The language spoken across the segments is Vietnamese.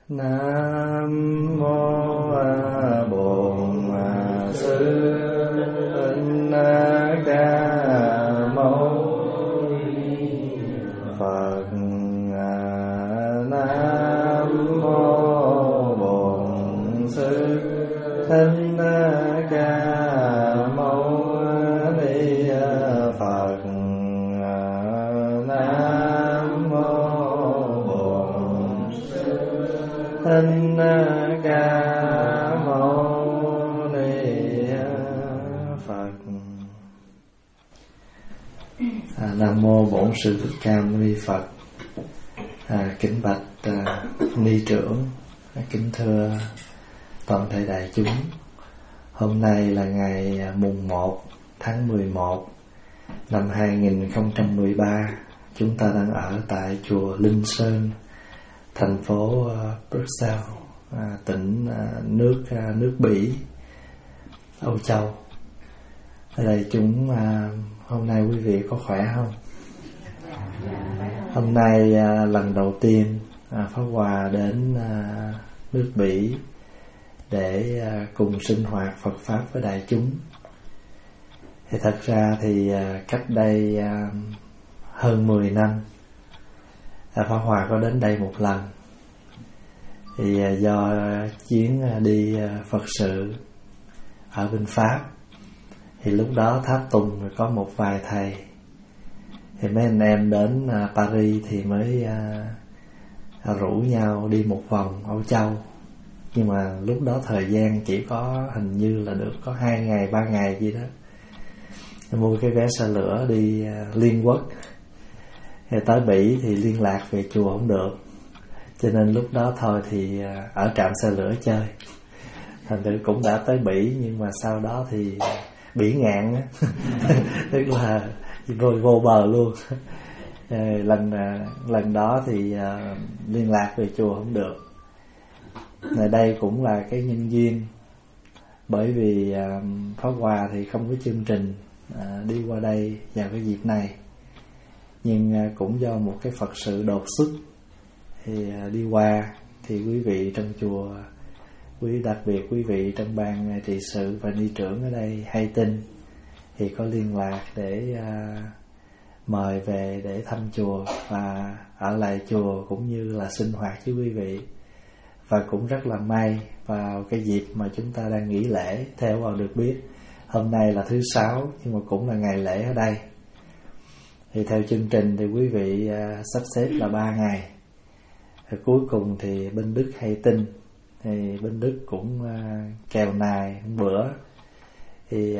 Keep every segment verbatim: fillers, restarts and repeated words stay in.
Nam mô Bổn Sư Thích Ca Mâu Ni Phật. Nam mô Bổn Sư Thích Ca Mâu Ni Phật. Nam mô Bổn Sư Thích Ca Mâu Ni Phật. À, Nam mô Bổn Sư Thích Ca Mâu Ni Phật. À, kính bạch à, ni trưởng, à, kính thưa toàn thể đại chúng. Hôm nay là ngày mùng một tháng mười một năm hai nghìn không trăm mười ba. Chúng ta đang ở tại chùa Linh Sơn, thành phố uh, Bruxelles, à, tỉnh uh, nước uh, nước Bỉ, Âu Châu. Ở đây chúng uh, hôm nay quý vị có khỏe không? Hôm nay uh, lần đầu tiên uh, Pháp Hòa đến uh, nước Bỉ để uh, cùng sinh hoạt Phật pháp với đại chúng. Thì thật ra thì uh, cách đây uh, hơn mười năm uh, Pháp Hòa có đến đây một lần. Thì uh, do uh, chuyến uh, đi uh, Phật sự ở bên Pháp, thì lúc đó tháp tùng có một vài thầy. Thì mấy anh em đến uh, Paris thì mới uh, rủ nhau đi một vòng Âu Châu. Nhưng mà lúc đó thời gian chỉ có hình như là được có hai ngày, ba ngày gì đó. Mua cái vé xe lửa đi uh, liên quốc. Thì tới Bỉ thì liên lạc về chùa không được, cho nên lúc đó thôi thì uh, ở trạm xe lửa chơi. Thành thử cũng đã tới Bỉ, nhưng mà sau đó thì Bỉ ngạn á. Tức là vô, vô bờ luôn. lần lần đó thì uh, liên lạc về chùa không được. Ở đây cũng là cái nhân duyên, bởi vì uh, Pháp Hòa thì không có chương trình uh, đi qua đây vào cái dịp này, nhưng uh, cũng do một cái Phật sự đột xuất thì uh, đi qua. Thì quý vị trong chùa, quý đặc biệt quý vị trong ban trị sự và ni trưởng ở đây hay tin, thì có liên lạc để uh, mời về để thăm chùa và ở lại chùa, cũng như là sinh hoạt với quý vị. Và cũng rất là may vào cái dịp mà chúng ta đang nghỉ lễ. Theo vào được biết, hôm nay là thứ sáu, nhưng mà cũng là ngày lễ ở đây. Thì theo chương trình thì quý vị uh, sắp xếp là ba ngày. Thì cuối cùng thì bên Đức hay tin, thì bên Đức cũng uh, kèo nài một bữa. Thì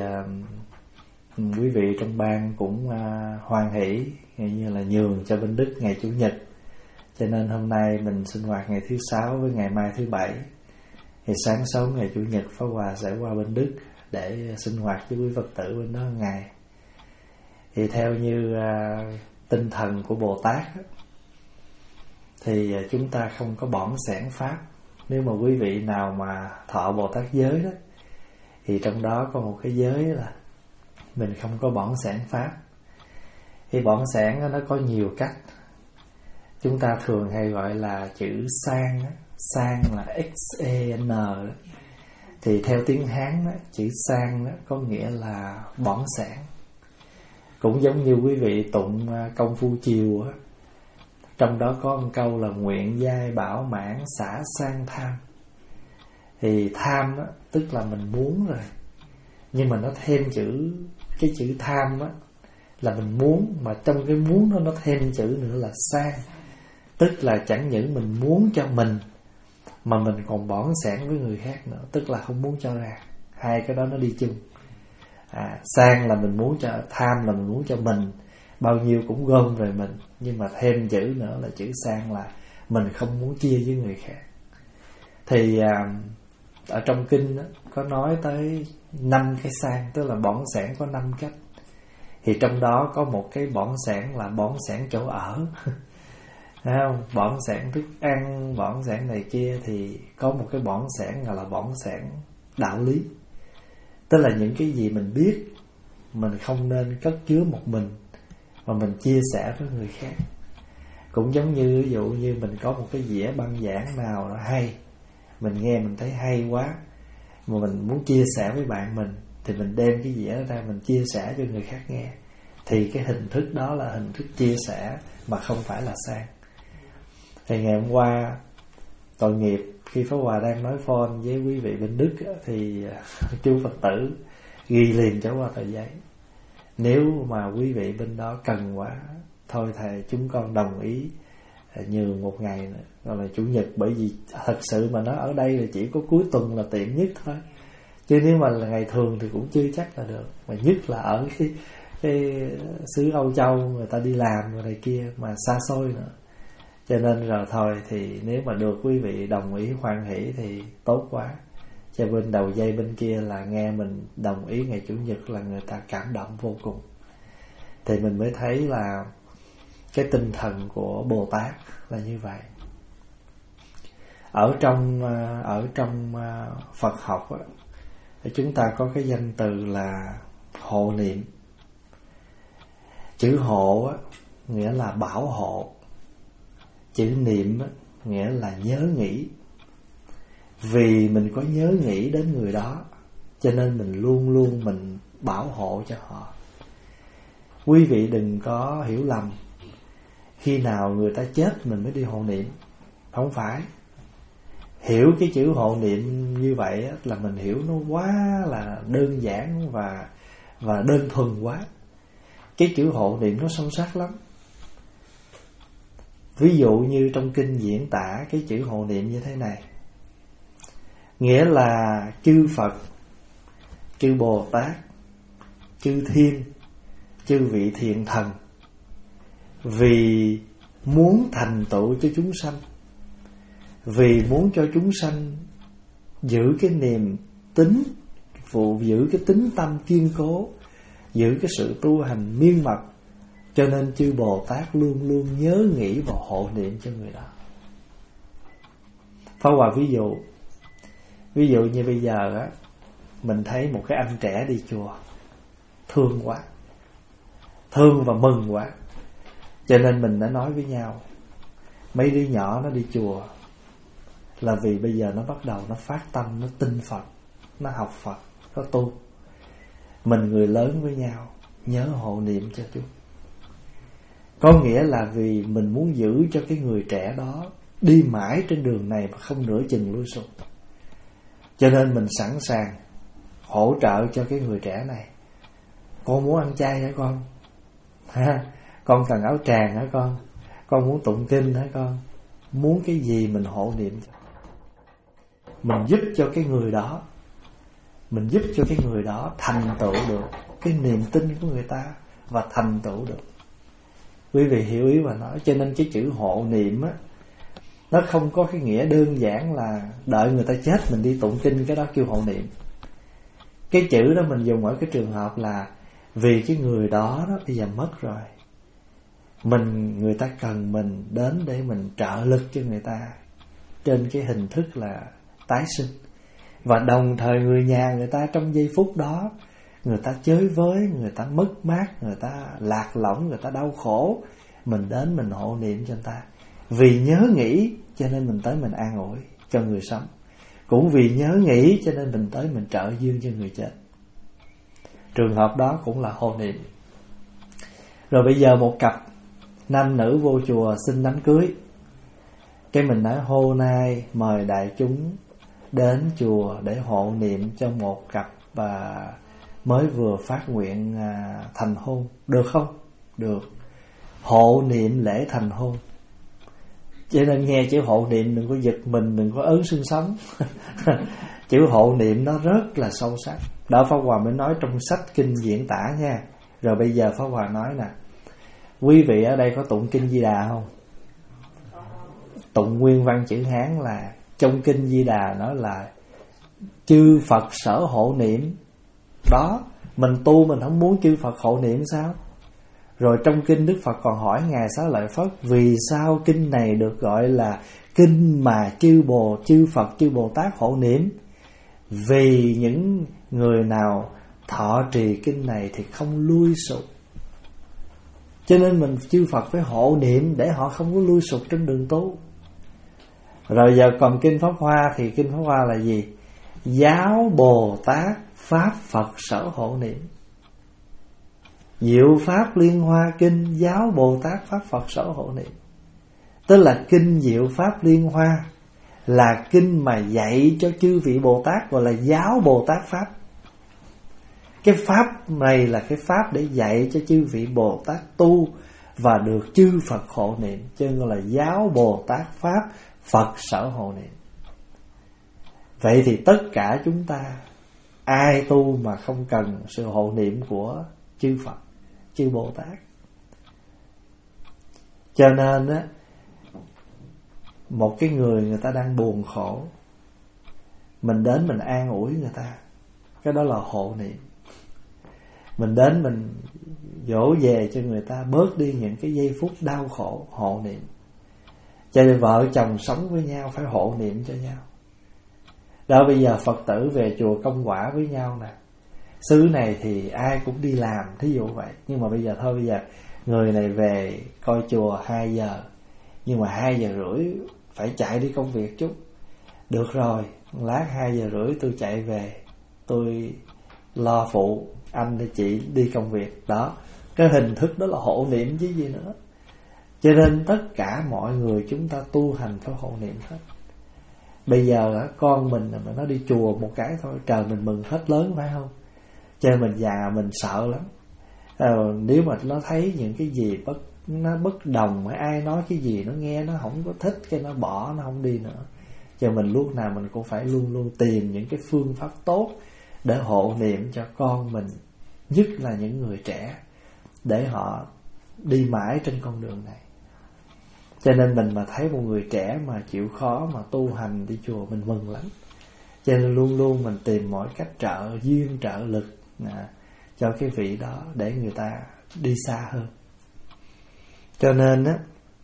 uh, quý vị trong ban cũng uh, hoan hỷ, như là nhường cho bên Đức ngày Chủ nhật. Cho nên hôm nay mình sinh hoạt ngày thứ sáu với ngày mai thứ bảy. Thì sáng sớm ngày Chủ nhật Pháp Hòa sẽ qua bên Đức để sinh hoạt với quý Phật tử bên đó một ngày. Thì theo như uh, tinh thần của Bồ Tát, thì uh, chúng ta không có bỏng sẻn pháp. Nếu mà quý vị nào mà thọ Bồ Tát giới đó, thì trong đó có một cái giới là mình không có bỏng sẻn pháp. Thì bỏng sẻn nó có nhiều cách. Chúng ta thường hay gọi là chữ sang. Sang là X E N. Thì theo tiếng Hán, chữ sang có nghĩa là bỏng sẻn. Cũng giống như quý vị tụng công phu chiều, trong đó có một câu là nguyện giai bảo mãn xả sang tham. Thì tham đó, tức là mình muốn rồi, nhưng mà nó thêm chữ, cái chữ tham đó, là mình muốn, mà trong cái muốn đó nó thêm chữ nữa là sang. Tức là chẳng những mình muốn cho mình, mà mình còn bỏng sẻn với người khác nữa. Tức là không muốn cho ra. Hai cái đó nó đi chung. à, Sang là mình muốn cho, tham là mình muốn cho mình, bao nhiêu cũng gom về mình. Nhưng mà thêm chữ nữa là chữ sang là mình không muốn chia với người khác. Thì à, ở trong kinh đó, có nói tới năm cái sang, tức là bỏng sẻn có năm cách. Thì trong đó có một cái bỏng sẻn là bỏng sẻn chỗ ở. Thấy không? Bỏng sẻn thức ăn, bỏng sẻn này kia. Thì có một cái bỏng sẻn gọi là bỏng sẻn đạo lý. Tức là những cái gì mình biết mình không nên cất chứa một mình, mà mình chia sẻ với người khác. Cũng giống như ví dụ như mình có một cái dĩa băng giảng nào nó hay, mình nghe mình thấy hay quá, mà mình muốn chia sẻ với bạn mình, thì mình đem cái dĩa ra mình chia sẻ cho người khác nghe. Thì cái hình thức đó là hình thức chia sẻ mà không phải là sang. Thì ngày hôm qua tội nghiệp khi Pháp Hòa đang nói phone với quý vị bên Đức, thì chú Phật tử ghi liền cho qua tờ giấy: nếu mà quý vị bên đó cần quá, thôi thầy chúng con đồng ý nhường một ngày nữa, gọi là chủ nhật. Bởi vì thật sự mà nó ở đây là chỉ có cuối tuần là tiện nhất thôi, chứ nếu mà là ngày thường thì cũng chưa chắc là được. Mà nhất là ở cái, cái xứ Âu Châu, người ta đi làm rồi này kia mà xa xôi nữa. Cho nên rồi thôi thì nếu mà được quý vị đồng ý hoan hỷ thì tốt quá. Cho bên đầu dây bên kia là nghe mình đồng ý ngày chủ nhật là người ta cảm động vô cùng. Thì mình mới thấy là cái tinh thần của Bồ Tát là như vậy. Ở trong ở trong Phật học thì chúng ta có cái danh từ là hộ niệm. Chữ hộ nghĩa là bảo hộ, chữ niệm nghĩa là nhớ nghĩ. Vì mình có nhớ nghĩ đến người đó, cho nên mình luôn luôn mình bảo hộ cho họ. Quý vị đừng có hiểu lầm, khi nào người ta chết mình mới đi hộ niệm. Không phải. Hiểu cái chữ hộ niệm như vậy là mình hiểu nó quá là đơn giản và, và đơn thuần quá. Cái chữ hộ niệm nó sâu sắc lắm. Ví dụ như trong kinh diễn tả cái chữ hộ niệm như thế này: nghĩa là chư Phật, chư Bồ Tát, chư Thiên, chư vị thiện thần vì muốn thành tựu cho chúng sanh, vì muốn cho chúng sanh giữ cái niềm tín vụ, giữ cái tính tâm kiên cố, giữ cái sự tu hành miên mật, cho nên chư Bồ Tát luôn luôn nhớ nghĩ và hộ niệm cho người đó. Pháp Hòa ví dụ, ví dụ như bây giờ á, mình thấy một cái anh trẻ đi chùa, thương quá, thương và mừng quá, cho nên mình đã nói với nhau: mấy đứa nhỏ nó đi chùa là vì bây giờ nó bắt đầu nó phát tâm, nó tin Phật, nó học Phật, nó tu. Mình người lớn với nhau nhớ hộ niệm cho chúng. Có nghĩa là vì mình muốn giữ cho cái người trẻ đó đi mãi trên đường này mà không nửa chừng lui sụp, cho nên mình sẵn sàng hỗ trợ cho cái người trẻ này. Con muốn ăn chay hả con? Ha? Con cần áo tràng hả con? Con muốn tụng kinh hả con? Muốn cái gì mình hộ niệm cho. Mình giúp cho cái người đó, mình giúp cho cái người đó thành tựu được cái niềm tin của người ta và thành tựu được. Quý vị hiểu ý mà nói. Cho nên cái chữ hộ niệm á, nó không có cái nghĩa đơn giản là đợi người ta chết mình đi tụng kinh, cái đó kêu hộ niệm. Cái chữ đó mình dùng ở cái trường hợp là vì cái người đó đó bây giờ mất rồi, mình người ta cần mình đến để mình trợ lực cho người ta trên cái hình thức là tái sinh. Và đồng thời người nhà người ta trong giây phút đó, người ta chới với, người ta mất mát, người ta lạc lõng, người ta đau khổ, mình đến mình hộ niệm cho người ta. Vì nhớ nghĩ cho nên mình tới mình an ủi cho người sống, cũng vì nhớ nghĩ cho nên mình tới mình trợ duyên cho người chết. Trường hợp đó cũng là hộ niệm. Rồi bây giờ một cặp nam nữ vô chùa xin đám cưới, cái mình nói hôm nay mời đại chúng đến chùa để hộ niệm cho một cặp và mới vừa phát nguyện à, thành hôn, được không? Được. Hộ niệm lễ thành hôn. Cho nên nghe chữ hộ niệm đừng có giật mình, đừng có ớn xương sống. Chữ hộ niệm nó rất là sâu sắc. Đó Pháp Hòa mới nói trong sách kinh diễn tả nha. Rồi bây giờ Pháp Hòa nói nè, quý vị ở đây có tụng kinh Di Đà không? Tụng nguyên văn chữ Hán là trong kinh Di Đà nói là chư Phật sở hộ niệm. Đó, mình tu mình không muốn chư Phật hộ niệm sao? Rồi trong kinh Đức Phật còn hỏi Ngài Xá Lợi Phất, vì sao kinh này được gọi là kinh mà chư Bồ, chư Phật, chư Bồ Tát hộ niệm? Vì những người nào thọ trì kinh này thì không lui sụp. Cho nên mình chư Phật phải hộ niệm để họ không có lui sụt trên đường tu. Rồi giờ còn Kinh Pháp Hoa, thì Kinh Pháp Hoa là gì? Giáo Bồ Tát Pháp Phật sở hộ niệm. Diệu Pháp Liên Hoa Kinh, Giáo Bồ Tát Pháp Phật sở hộ niệm. Tức là Kinh Diệu Pháp Liên Hoa là kinh mà dạy cho chư vị Bồ Tát, gọi là Giáo Bồ Tát Pháp. Cái Pháp này là cái Pháp để dạy cho chư vị Bồ Tát tu và được chư Phật hộ niệm, cho nên gọi là Giáo Bồ Tát Pháp Phật sở hộ niệm. Vậy thì tất cả chúng ta, ai tu mà không cần sự hộ niệm của chư Phật, chư Bồ Tát? Cho nên á, một cái người người ta đang buồn khổ, mình đến mình an ủi người ta, cái đó là hộ niệm. Mình đến mình dỗ về cho người ta bớt đi những cái giây phút đau khổ, hộ niệm. Cho nên vợ chồng sống với nhau phải hộ niệm cho nhau. Đó, bây giờ Phật tử về chùa công quả với nhau nè, xứ này thì ai cũng đi làm, thí dụ vậy. Nhưng mà bây giờ thôi, bây giờ người này về coi chùa hai giờ, nhưng mà hai giờ rưỡi phải chạy đi công việc chút. Được rồi, lát hai giờ rưỡi tôi chạy về, tôi lo phụ anh hay chị đi công việc. Đó, cái hình thức đó là hộ niệm chứ gì nữa. Cho nên tất cả mọi người chúng ta tu hành phải hộ niệm hết. Bây giờ con mình mà nó đi chùa một cái thôi, trời mình mừng hết lớn, phải không? Cho nên mình già mình sợ lắm. À, nếu mà nó thấy những cái gì bất nó bất đồng, mà ai nói cái gì nó nghe nó không có thích, cái nó bỏ, nó không đi nữa. Cho mình lúc nào mình cũng phải luôn luôn tìm những cái phương pháp tốt để hộ niệm cho con mình, nhất là những người trẻ, để họ đi mãi trên con đường này. Cho nên mình mà thấy một người trẻ mà chịu khó mà tu hành đi chùa, mình mừng lắm. Cho nên luôn luôn mình tìm mọi cách trợ duyên trợ lực à, cho cái vị đó để người ta đi xa hơn. Cho nên á,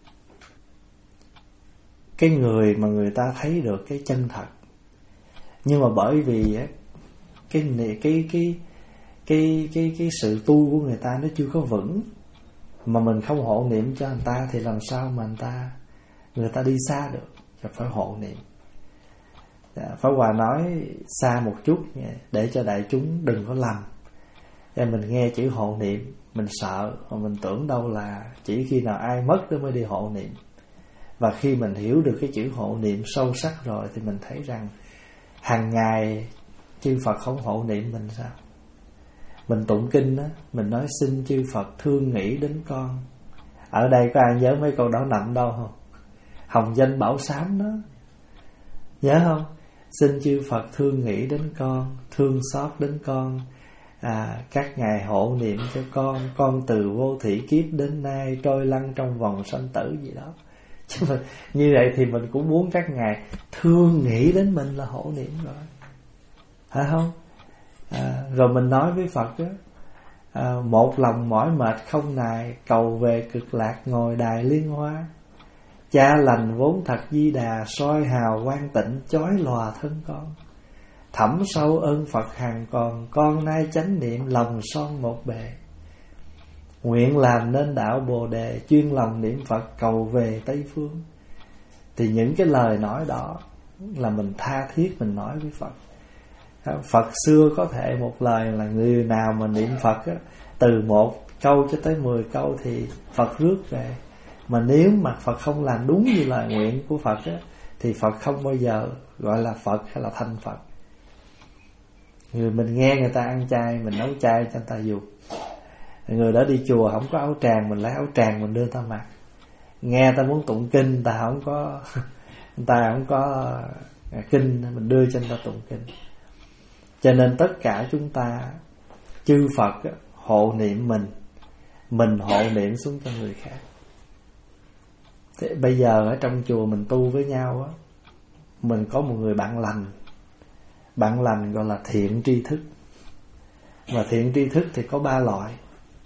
cái người mà người ta thấy được cái chân thật, nhưng mà bởi vì á, cái cái cái cái cái cái cái sự tu của người ta nó chưa có vững, mà mình không hộ niệm cho người ta thì làm sao mà người ta người ta đi xa được. Thì phải hộ niệm. Pháp Hòa nói xa một chút để cho đại chúng đừng có lầm. Để mình nghe chữ hộ niệm mình sợ, mà mình tưởng đâu là chỉ khi nào ai mất đó mới đi hộ niệm. Và khi mình hiểu được cái chữ hộ niệm sâu sắc rồi thì mình thấy rằng hàng ngày chư Phật không hộ niệm mình sao? Mình tụng kinh á, mình nói xin chư Phật thương nghĩ đến con. Ở đây có ai nhớ mấy câu đó nằm đâu không? Hồng danh bảo sám đó, nhớ không? Xin chư Phật thương nghĩ đến con, thương xót đến con, à, các ngài hộ niệm cho con. Con từ vô thủy kiếp đến nay trôi lăn trong vòng sanh tử gì đó. Chứ mà như vậy thì mình cũng muốn các ngài thương nghĩ đến mình là hộ niệm rồi, phải không? À, rồi mình nói với Phật đó, à, một lòng mỏi mệt không nài, cầu về cực lạc ngồi đài liên hoa. Cha lành vốn thật Di Đà, soi hào quang tịnh chói lòa thân con. Thẳm sâu ơn Phật hằng còn, con nay chánh niệm lòng son một bề. Nguyện làm nên đạo Bồ Đề, chuyên lòng niệm Phật cầu về Tây Phương. Thì những cái lời nói đó là mình tha thiết mình nói với Phật. Phật xưa có thể một lời là người nào mà niệm Phật á, từ một câu cho tới mười câu thì Phật rước về. Mà nếu mà Phật không làm đúng như lời nguyện của Phật á, thì Phật không bao giờ gọi là Phật hay là thành Phật. Người mình nghe người ta ăn chay, mình nấu chay cho người ta dùng. Người đó đi chùa không có áo tràng, mình lấy áo tràng mình đưa ta mặc. Nghe ta muốn tụng kinh, người ta không có người ta không có kinh, mình đưa cho người ta tụng kinh. Cho nên tất cả chúng ta, chư Phật hộ niệm mình, mình hộ niệm xuống cho người khác. Thế bây giờ ở trong chùa mình tu với nhau á, mình có một người bạn lành. Bạn lành gọi là thiện tri thức. Mà thiện tri thức thì có ba loại: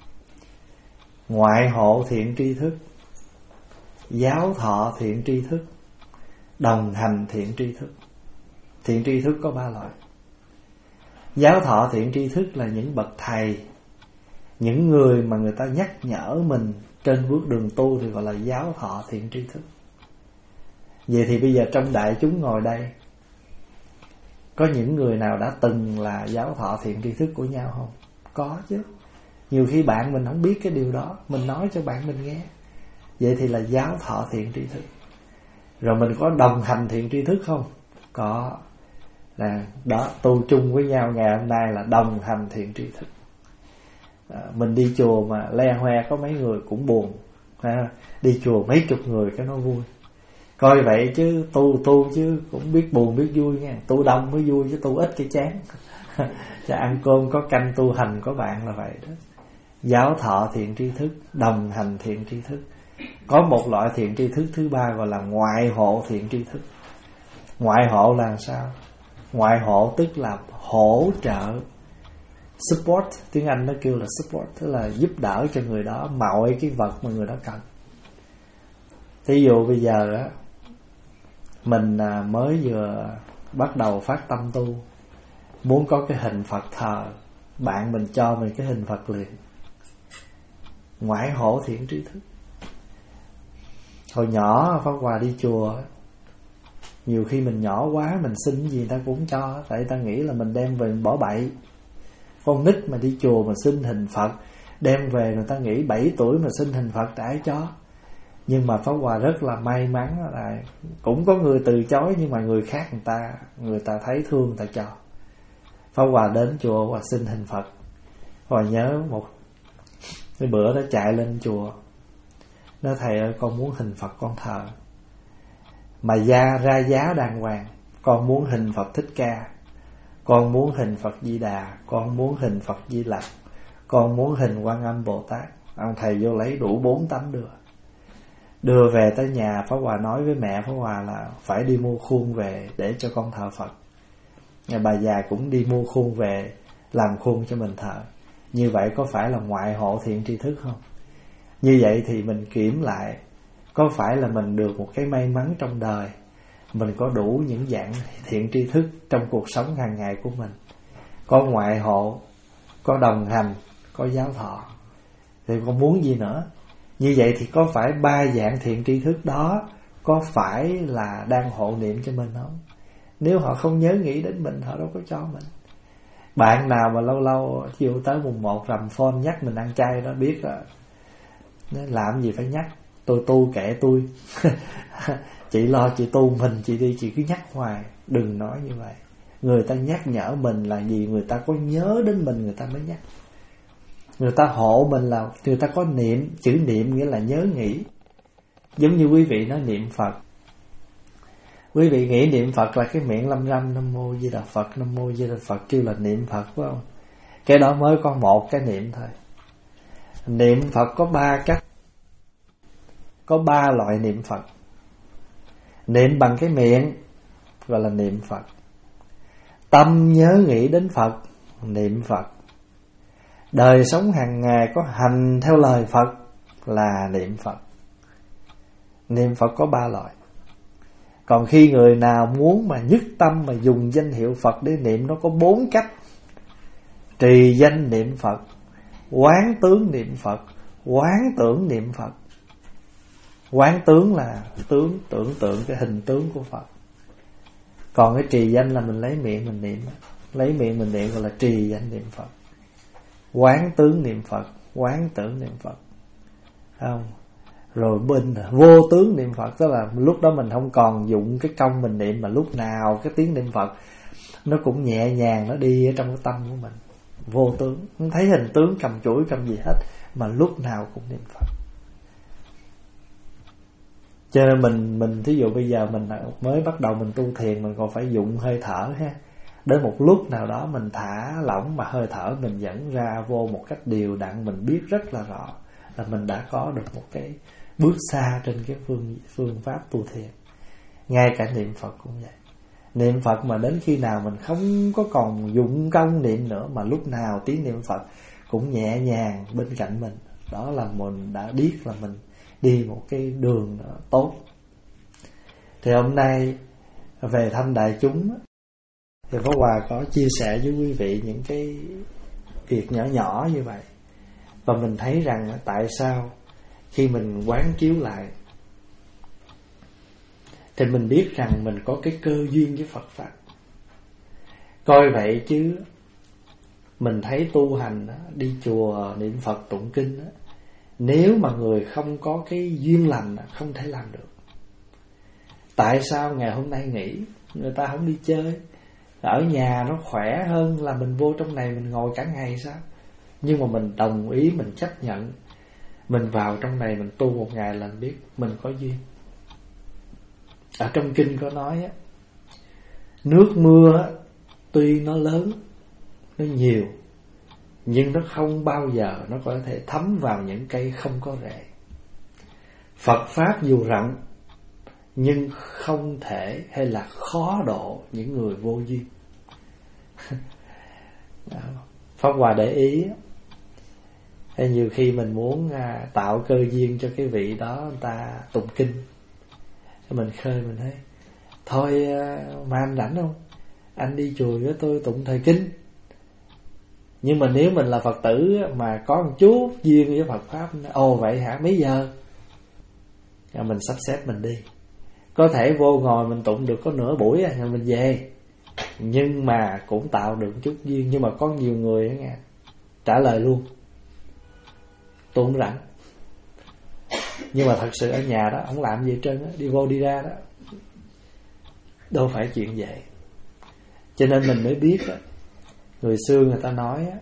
ngoại hộ thiện tri thức, giáo thọ thiện tri thức, đồng hành thiện tri thức. Thiện tri thức có ba loại. Giáo thọ thiện tri thức là những bậc thầy, những người mà người ta nhắc nhở mình trên bước đường tu thì gọi là giáo thọ thiện tri thức. Vậy thì bây giờ trong đại chúng ngồi đây, có những người nào đã từng là giáo thọ thiện tri thức của nhau không? Có chứ. Nhiều khi bạn mình không biết cái điều đó, mình nói cho bạn mình nghe. Vậy thì là giáo thọ thiện tri thức. Rồi mình có đồng hành thiện tri thức không? Có. Là đó, tu chung với nhau ngày hôm nay là đồng hành thiện tri thức. À, mình đi chùa mà le hoe có mấy người cũng buồn, à, đi chùa mấy chục người cái nó vui. Coi vậy chứ tu tu chứ cũng biết buồn biết vui nha. Tu đông mới vui chứ tu ít cái chán. Cho ăn cơm có canh, tu hành có bạn là vậy đó. Giáo thọ thiện tri thức, đồng hành thiện tri thức. Có một loại thiện tri thức thứ ba gọi là ngoại hộ thiện tri thức. Ngoại hộ là sao? Ngoại hộ tức là hỗ trợ, support, tiếng Anh nó kêu là support, tức là giúp đỡ cho người đó mọi cái vật mà người đó cần. Thí dụ bây giờ á, mình mới vừa bắt đầu phát tâm tu, muốn có cái hình Phật thờ, bạn mình cho mình cái hình Phật liền. Ngoại hộ thiện tri thức. Hồi nhỏ Pháp Hòa đi chùa, nhiều khi mình nhỏ quá, mình xin gì ta cũng cho, tại ta nghĩ là mình đem về mình bỏ bậy. Con nít mà đi chùa mà xin hình Phật, đem về người ta nghĩ bảy tuổi mà xin hình Phật ai cho. Nhưng mà Pháp Hòa rất là may mắn là cũng có người từ chối, nhưng mà người khác người ta người ta thấy thương người ta cho. Pháp Hòa đến chùa và xin hình Phật. Hòa nhớ một cái bữa đó chạy lên chùa, nói thầy ơi con muốn hình Phật con thờ, mà ra ra giá đàng hoàng. Con muốn hình Phật Thích Ca, con muốn hình Phật Di Đà, con muốn hình Phật Di Lặc, con muốn hình Quan Âm Bồ Tát. Ông thầy vô lấy đủ bốn tấm đưa. Đưa về tới nhà, Pháp Hòa nói với mẹ Pháp Hòa là phải đi mua khuôn về để cho con thờ Phật. Nhà bà già cũng đi mua khuôn về làm khuôn cho mình thờ. Như vậy có phải là ngoại hộ thiện tri thức không? Như vậy thì mình kiểm lại, có phải là mình được một cái may mắn trong đời, mình có đủ những dạng thiện tri thức trong cuộc sống hàng ngày của mình, có ngoại hộ, có đồng hành, có giáo thọ, thì con muốn gì nữa? Như vậy thì có phải ba dạng thiện tri thức đó có phải là đang hộ niệm cho mình không? Nếu họ không nhớ nghĩ đến mình, họ đâu có cho mình. Bạn nào mà lâu lâu chiều tới mùng một rằm phone nhắc mình ăn chay đó, biết rồi, làm gì phải nhắc, tôi tu kệ tôi. Chị lo chị tu mình, chị đi chị cứ nhắc hoài. Đừng nói như vậy. Người ta nhắc nhở mình là gì? Người ta có nhớ đến mình người ta mới nhắc. Người ta hộ mình là người ta có niệm. Chữ niệm nghĩa là nhớ nghĩ. Giống như quý vị nói niệm Phật, quý vị nghĩ niệm Phật là cái miệng lâm râm Nam Mô Di Đà Phật, Nam Mô Di Đà Phật kêu là niệm Phật, phải không? Cái đó mới có một cái niệm thôi. Niệm Phật có ba cách, có ba loại niệm Phật. Niệm bằng cái miệng gọi là niệm Phật. Tâm nhớ nghĩ đến Phật, niệm Phật. Đời sống hàng ngày có hành theo lời Phật là niệm Phật. Niệm Phật có ba loại. Còn khi người nào muốn mà nhất tâm mà dùng danh hiệu Phật để niệm, nó có bốn cách. Trì danh niệm Phật, quán tướng niệm Phật, quán tưởng niệm Phật. Quán tướng là tướng, tưởng tượng cái hình tướng của Phật. Còn cái trì danh là mình lấy miệng mình niệm, lấy miệng mình niệm gọi là trì danh niệm Phật. Quán tướng niệm Phật, quán tưởng niệm Phật, không? Rồi bên vô tướng niệm Phật, tức là lúc đó mình không còn dụng cái công mình niệm, mà lúc nào cái tiếng niệm Phật nó cũng nhẹ nhàng, nó đi ở trong cái tâm của mình. Vô tướng, không thấy hình tướng cầm chuỗi cầm gì hết, mà lúc nào cũng niệm Phật. Cho nên mình mình thí dụ bây giờ mình mới bắt đầu mình tu thiền, mình còn phải dụng hơi thở ha. Đến một lúc nào đó mình thả lỏng mà hơi thở mình dẫn ra vô một cách đều đặn, mình biết rất là rõ là mình đã có được một cái bước xa trên cái phương phương pháp tu thiền. Ngay cả niệm Phật cũng vậy. Niệm Phật mà đến khi nào mình không có còn dụng công niệm nữa, mà lúc nào tiếng niệm Phật cũng nhẹ nhàng bên cạnh mình, đó là mình đã biết là mình đi một cái đường tốt. Thì hôm nay về thăm đại chúng thì Pháp Hòa có chia sẻ với quý vị những cái việc nhỏ nhỏ như vậy. Và mình thấy rằng tại sao khi mình quán chiếu lại thì mình biết rằng mình có cái cơ duyên với Phật Pháp. Coi vậy chứ mình thấy tu hành đó, đi chùa niệm Phật tụng kinh đó, nếu mà người không có cái duyên lành không thể làm được. Tại sao ngày hôm nay nghỉ, người ta không đi chơi, ở nhà nó khỏe hơn là mình vô trong này mình ngồi cả ngày sao? Nhưng mà mình đồng ý, mình chấp nhận, mình vào trong này mình tu một ngày là mình biết mình có duyên. Ở trong kinh có nói á, nước mưa á, tuy nó lớn, nó nhiều, nhưng nó không bao giờ nó có thể thấm vào những cây không có rễ. Phật Pháp dù rộng, nhưng không thể hay là khó độ những người vô duyên. Pháp Hòa để ý, hay nhiều khi mình muốn tạo cơ duyên cho cái vị đó người ta tụng kinh, mình khơi mình thấy thôi mà anh rảnh không, anh đi chùa với tôi tụng thời kinh. Nhưng mà nếu mình là Phật tử mà có một chút duyên với Phật Pháp, ồ vậy hả, mấy giờ? Mình sắp xếp mình đi. Có thể vô ngồi mình tụng được có nửa buổi rồi mình về, nhưng mà cũng tạo được chút duyên. Nhưng mà có nhiều người nghe trả lời luôn, tôi không rảnh. Nhưng mà thật sự ở nhà đó không làm gì hết trơn á, đi vô đi ra đó, đâu phải chuyện vậy. Cho nên mình mới biết đó, người xưa người ta nói á,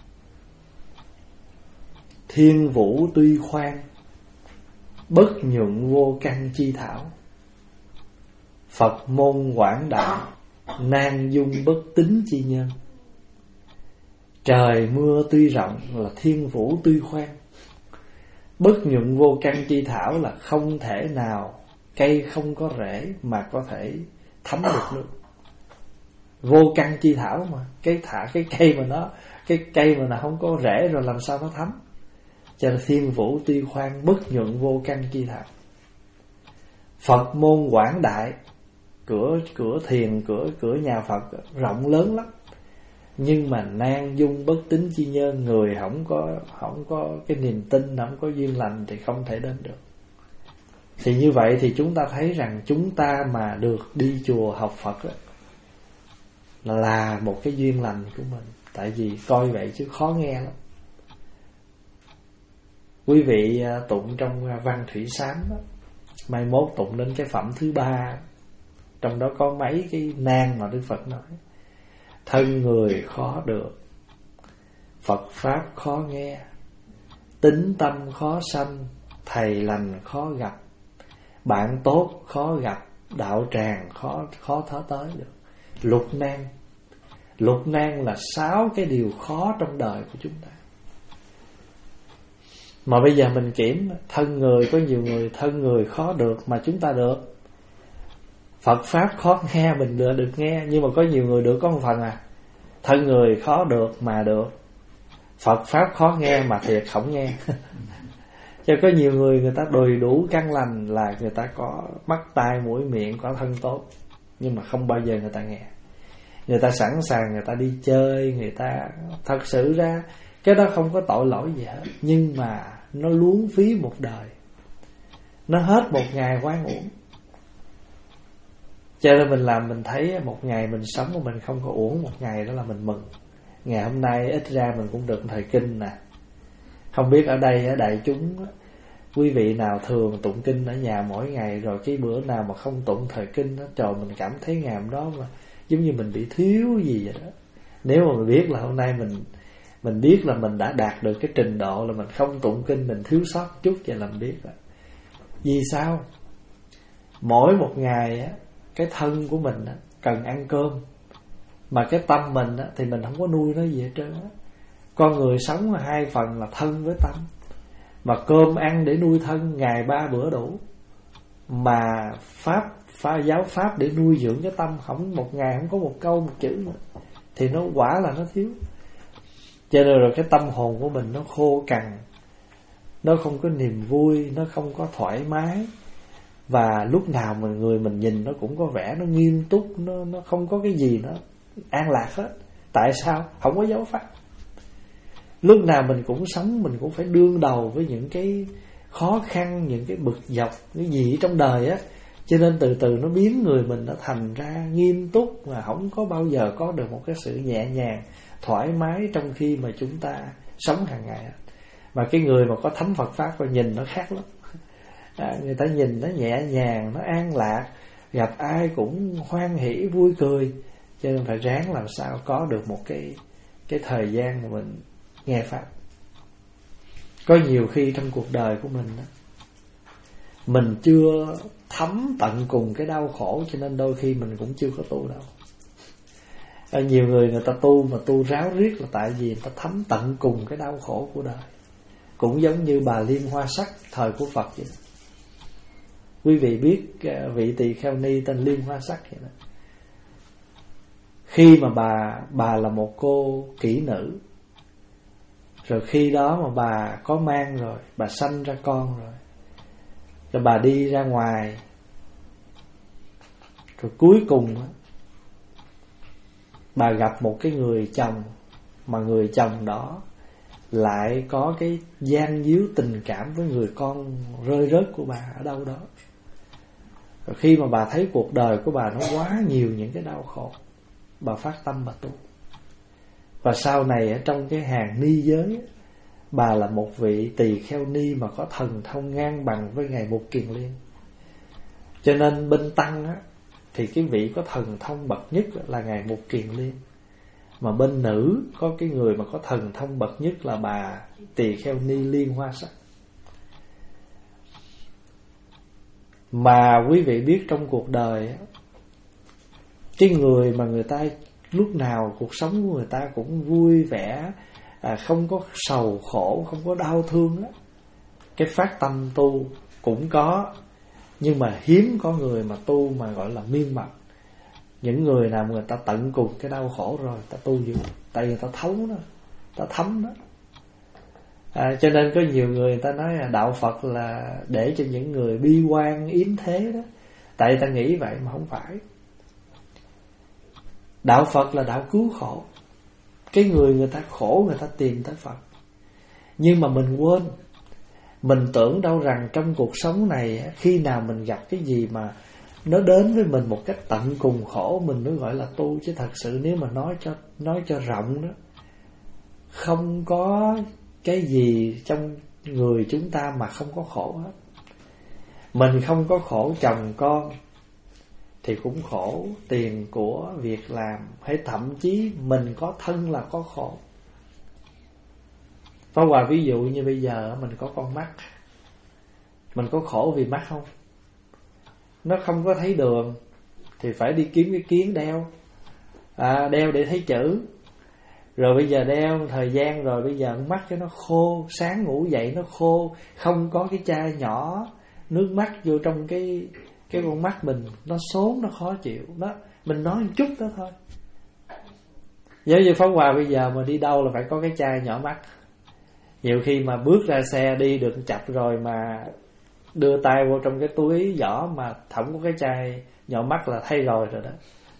thiên vũ tuy khoan, bất nhuận vô căn chi thảo. Phật môn quảng đại, nan dung bất tín chi nhân. Trời mưa tuy rộng là thiên vũ tuy khoan, bất nhuận vô căn chi thảo là không thể nào cây không có rễ mà có thể thấm được nước. Vô căn chi thảo mà cái thả cái cây mà nó cái cây mà nó không có rễ rồi làm sao nó thấm. Cho nên thiên vũ tuy khoan, bất nhuận vô căn chi thảo. Phật môn quảng đại, cửa cửa thiền cửa cửa nhà Phật rộng lớn lắm, nhưng mà nan dung bất tín chi nhân, người không có không có cái niềm tin, không có duyên lành thì không thể đến được. Thì như vậy thì chúng ta thấy rằng chúng ta mà được đi chùa học Phật đó, là một cái duyên lành của mình. Tại vì coi vậy chứ khó nghe lắm. Quý vị tụng trong Văn Thủy Sám đó, mai mốt tụng đến cái phẩm thứ ba, trong đó có mấy cái nan mà Đức Phật nói. Thân người khó được, Phật Pháp khó nghe, tín tâm khó sanh, thầy lành khó gặp, bạn tốt khó gặp, đạo tràng khó khó thớ tới được. Lục nan. Lục nan là sáu cái điều khó trong đời của chúng ta. Mà bây giờ mình kiểm thân người, có nhiều người thân người khó được mà chúng ta được. Phật Pháp khó nghe mình được, được nghe, nhưng mà có nhiều người được có một phần à. Thân người khó được mà được, Phật Pháp khó nghe mà thiệt không nghe. Cho có nhiều người người ta đầy đủ căn lành là người ta có mắt tai mũi miệng, có thân tốt, nhưng mà không bao giờ người ta nghe. Người ta sẵn sàng người ta đi chơi, người ta thật sự ra cái đó không có tội lỗi gì hết, nhưng mà nó luống phí một đời, nó hết một ngày oan uổng. Cho nên mình làm mình thấy một ngày mình sống của mình không có uổng một ngày, đó là mình mừng. Ngày hôm nay ít ra mình cũng được thời kinh nè. Không biết ở đây ở đại chúng quý vị nào thường tụng kinh ở nhà mỗi ngày, rồi cái bữa nào mà không tụng thời kinh đó, trời mình cảm thấy ngày hôm đó mà giống như mình bị thiếu gì vậy đó. Nếu mà mình biết là hôm nay mình mình biết là mình đã đạt được cái trình độ là mình không tụng kinh, mình thiếu sót chút vậy là mình biết rồi. Vì sao? Mỗi một ngày á, cái thân của mình á, cần ăn cơm, mà cái tâm mình á, thì mình không có nuôi nó gì hết trơn á. Con người sống là hai phần là thân với tâm, mà cơm ăn để nuôi thân ngày ba bữa đủ, mà pháp pha giáo pháp để nuôi dưỡng cái tâm không một ngày không có một câu một chữ nữa, thì nó quả là nó thiếu. Cho nên rồi cái tâm hồn của mình nó khô cằn, nó không có niềm vui, nó không có thoải mái, và lúc nào mà người mình nhìn nó cũng có vẻ nó nghiêm túc, nó nó không có cái gì nó an lạc hết. Tại sao? Không có giáo pháp. Lúc nào mình cũng sống, mình cũng phải đương đầu với những cái khó khăn, những cái bực dọc, cái gì trong đời á, cho nên từ từ nó biến người mình nó thành ra nghiêm túc, mà không có bao giờ có được một cái sự nhẹ nhàng, thoải mái trong khi mà chúng ta sống hàng ngày. Mà cái người mà có thấm Phật Pháp và nhìn nó khác lắm. À, người ta nhìn nó nhẹ nhàng, nó an lạc, gặp ai cũng hoan hỷ vui cười. Cho nên phải ráng làm sao có được một cái cái thời gian mà mình nghe Pháp. Có nhiều khi trong cuộc đời của mình đó, mình chưa thấm tận cùng cái đau khổ, cho nên đôi khi mình cũng chưa có tu đâu. À, nhiều người người ta tu mà tu ráo riết là tại vì người ta thấm tận cùng cái đau khổ của đời. Cũng giống như bà Liên Hoa Sắc thời của Phật vậy đó. Quý vị biết vị tỳ kheo ni tên Liên Hoa Sắc vậy đó. Khi mà bà bà là một cô kỹ nữ, rồi khi đó mà bà có mang rồi, bà sanh ra con rồi, rồi bà đi ra ngoài, rồi cuối cùng bà gặp một cái người chồng, mà người chồng đó lại có cái gian díu tình cảm với người con rơi rớt của bà ở đâu đó. Rồi khi mà bà thấy cuộc đời của bà nó quá nhiều những cái đau khổ, bà phát tâm bà tu. Và sau này ở trong cái hàng ni giới, bà là một vị tỳ kheo ni mà có thần thông ngang bằng với ngài Mục Kiền Liên. Cho nên bên tăng á, thì cái vị có thần thông bậc nhất là ngài Mục Kiền Liên. Mà bên nữ có cái người mà có thần thông bậc nhất là bà tỳ kheo ni Liên Hoa Sắc. Mà quý vị biết trong cuộc đời á, cái người mà người ta lúc nào cuộc sống của người ta cũng vui vẻ, à, không có sầu khổ, không có đau thương á, cái phát tâm tu cũng có. Nhưng mà hiếm có người mà tu mà gọi là miên mật. Những người nào người ta tận cùng cái đau khổ rồi, ta tu dữ, tại vì người ta thấu nó, ta thấm nó. À, cho nên có nhiều người người ta nói là đạo Phật là để cho những người bi quan yếm thế đó. Tại ta nghĩ vậy mà không phải. Đạo Phật là đạo cứu khổ. Cái người người ta khổ người ta tìm tới Phật. Nhưng mà mình quên, mình tưởng đâu rằng trong cuộc sống này, khi nào mình gặp cái gì mà nó đến với mình một cách tận cùng khổ, mình mới gọi là tu. Chứ thật sự nếu mà nói cho nói cho rộng đó, không có cái gì trong người chúng ta mà không có khổ hết. Mình không có khổ chồng con thì cũng khổ tiền của việc làm, hay thậm chí mình có thân là có khổ. Pháp Hòa ví dụ như bây giờ mình có con mắt, mình có khổ vì mắt không? Nó không có thấy đường thì phải đi kiếm cái kiến đeo, à, đeo để thấy chữ. Rồi bây giờ đeo thời gian rồi, bây giờ mắt cho nó khô, sáng ngủ dậy nó khô, không có cái chai nhỏ nước mắt vô trong cái cái con mắt mình, nó sốn, nó khó chịu đó. Mình nói một chút đó thôi. Giống như Pháp Hòa bây giờ mà đi đâu là phải có cái chai nhỏ mắt. Nhiều khi mà bước ra xe đi được chập rồi mà đưa tay vô trong cái túi giỏ mà không có cái chai nhỏ mắt là thay rồi rồi đó.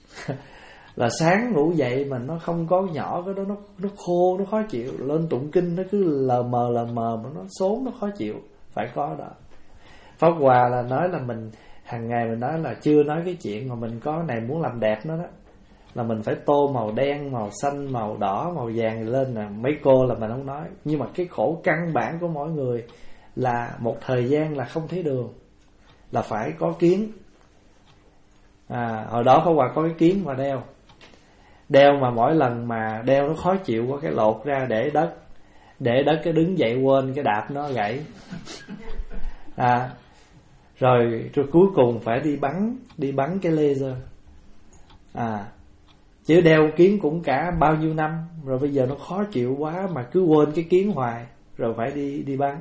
Là sáng ngủ dậy mà nó không có nhỏ cái đó, nó nó khô, nó khó chịu. Lên tụng kinh nó cứ lờ mờ lờ mờ mà nó sốn, nó khó chịu. Phải có đó. Pháp Hòa là nói là mình hàng ngày mình nói là chưa nói cái chuyện mà mình có này muốn làm đẹp nó đó, là mình phải tô màu đen, màu xanh, màu đỏ, màu vàng lên nè. Mấy cô là mình không nói. Nhưng mà cái khổ căn bản của mỗi người là một thời gian là không thấy đường, là phải có kiến. À, hồi đó Pháp Hòa có cái kiến mà đeo. Đeo mà mỗi lần mà đeo nó khó chịu quá, cái lột ra để đất, để đất cái đứng dậy quên cái đạp nó gãy. À, rồi, rồi cuối cùng phải đi bắn, đi bắn cái laser. À, chứ đeo kiến cũng cả bao nhiêu năm, rồi bây giờ nó khó chịu quá mà cứ quên cái kiến hoài, rồi phải đi đi bắn.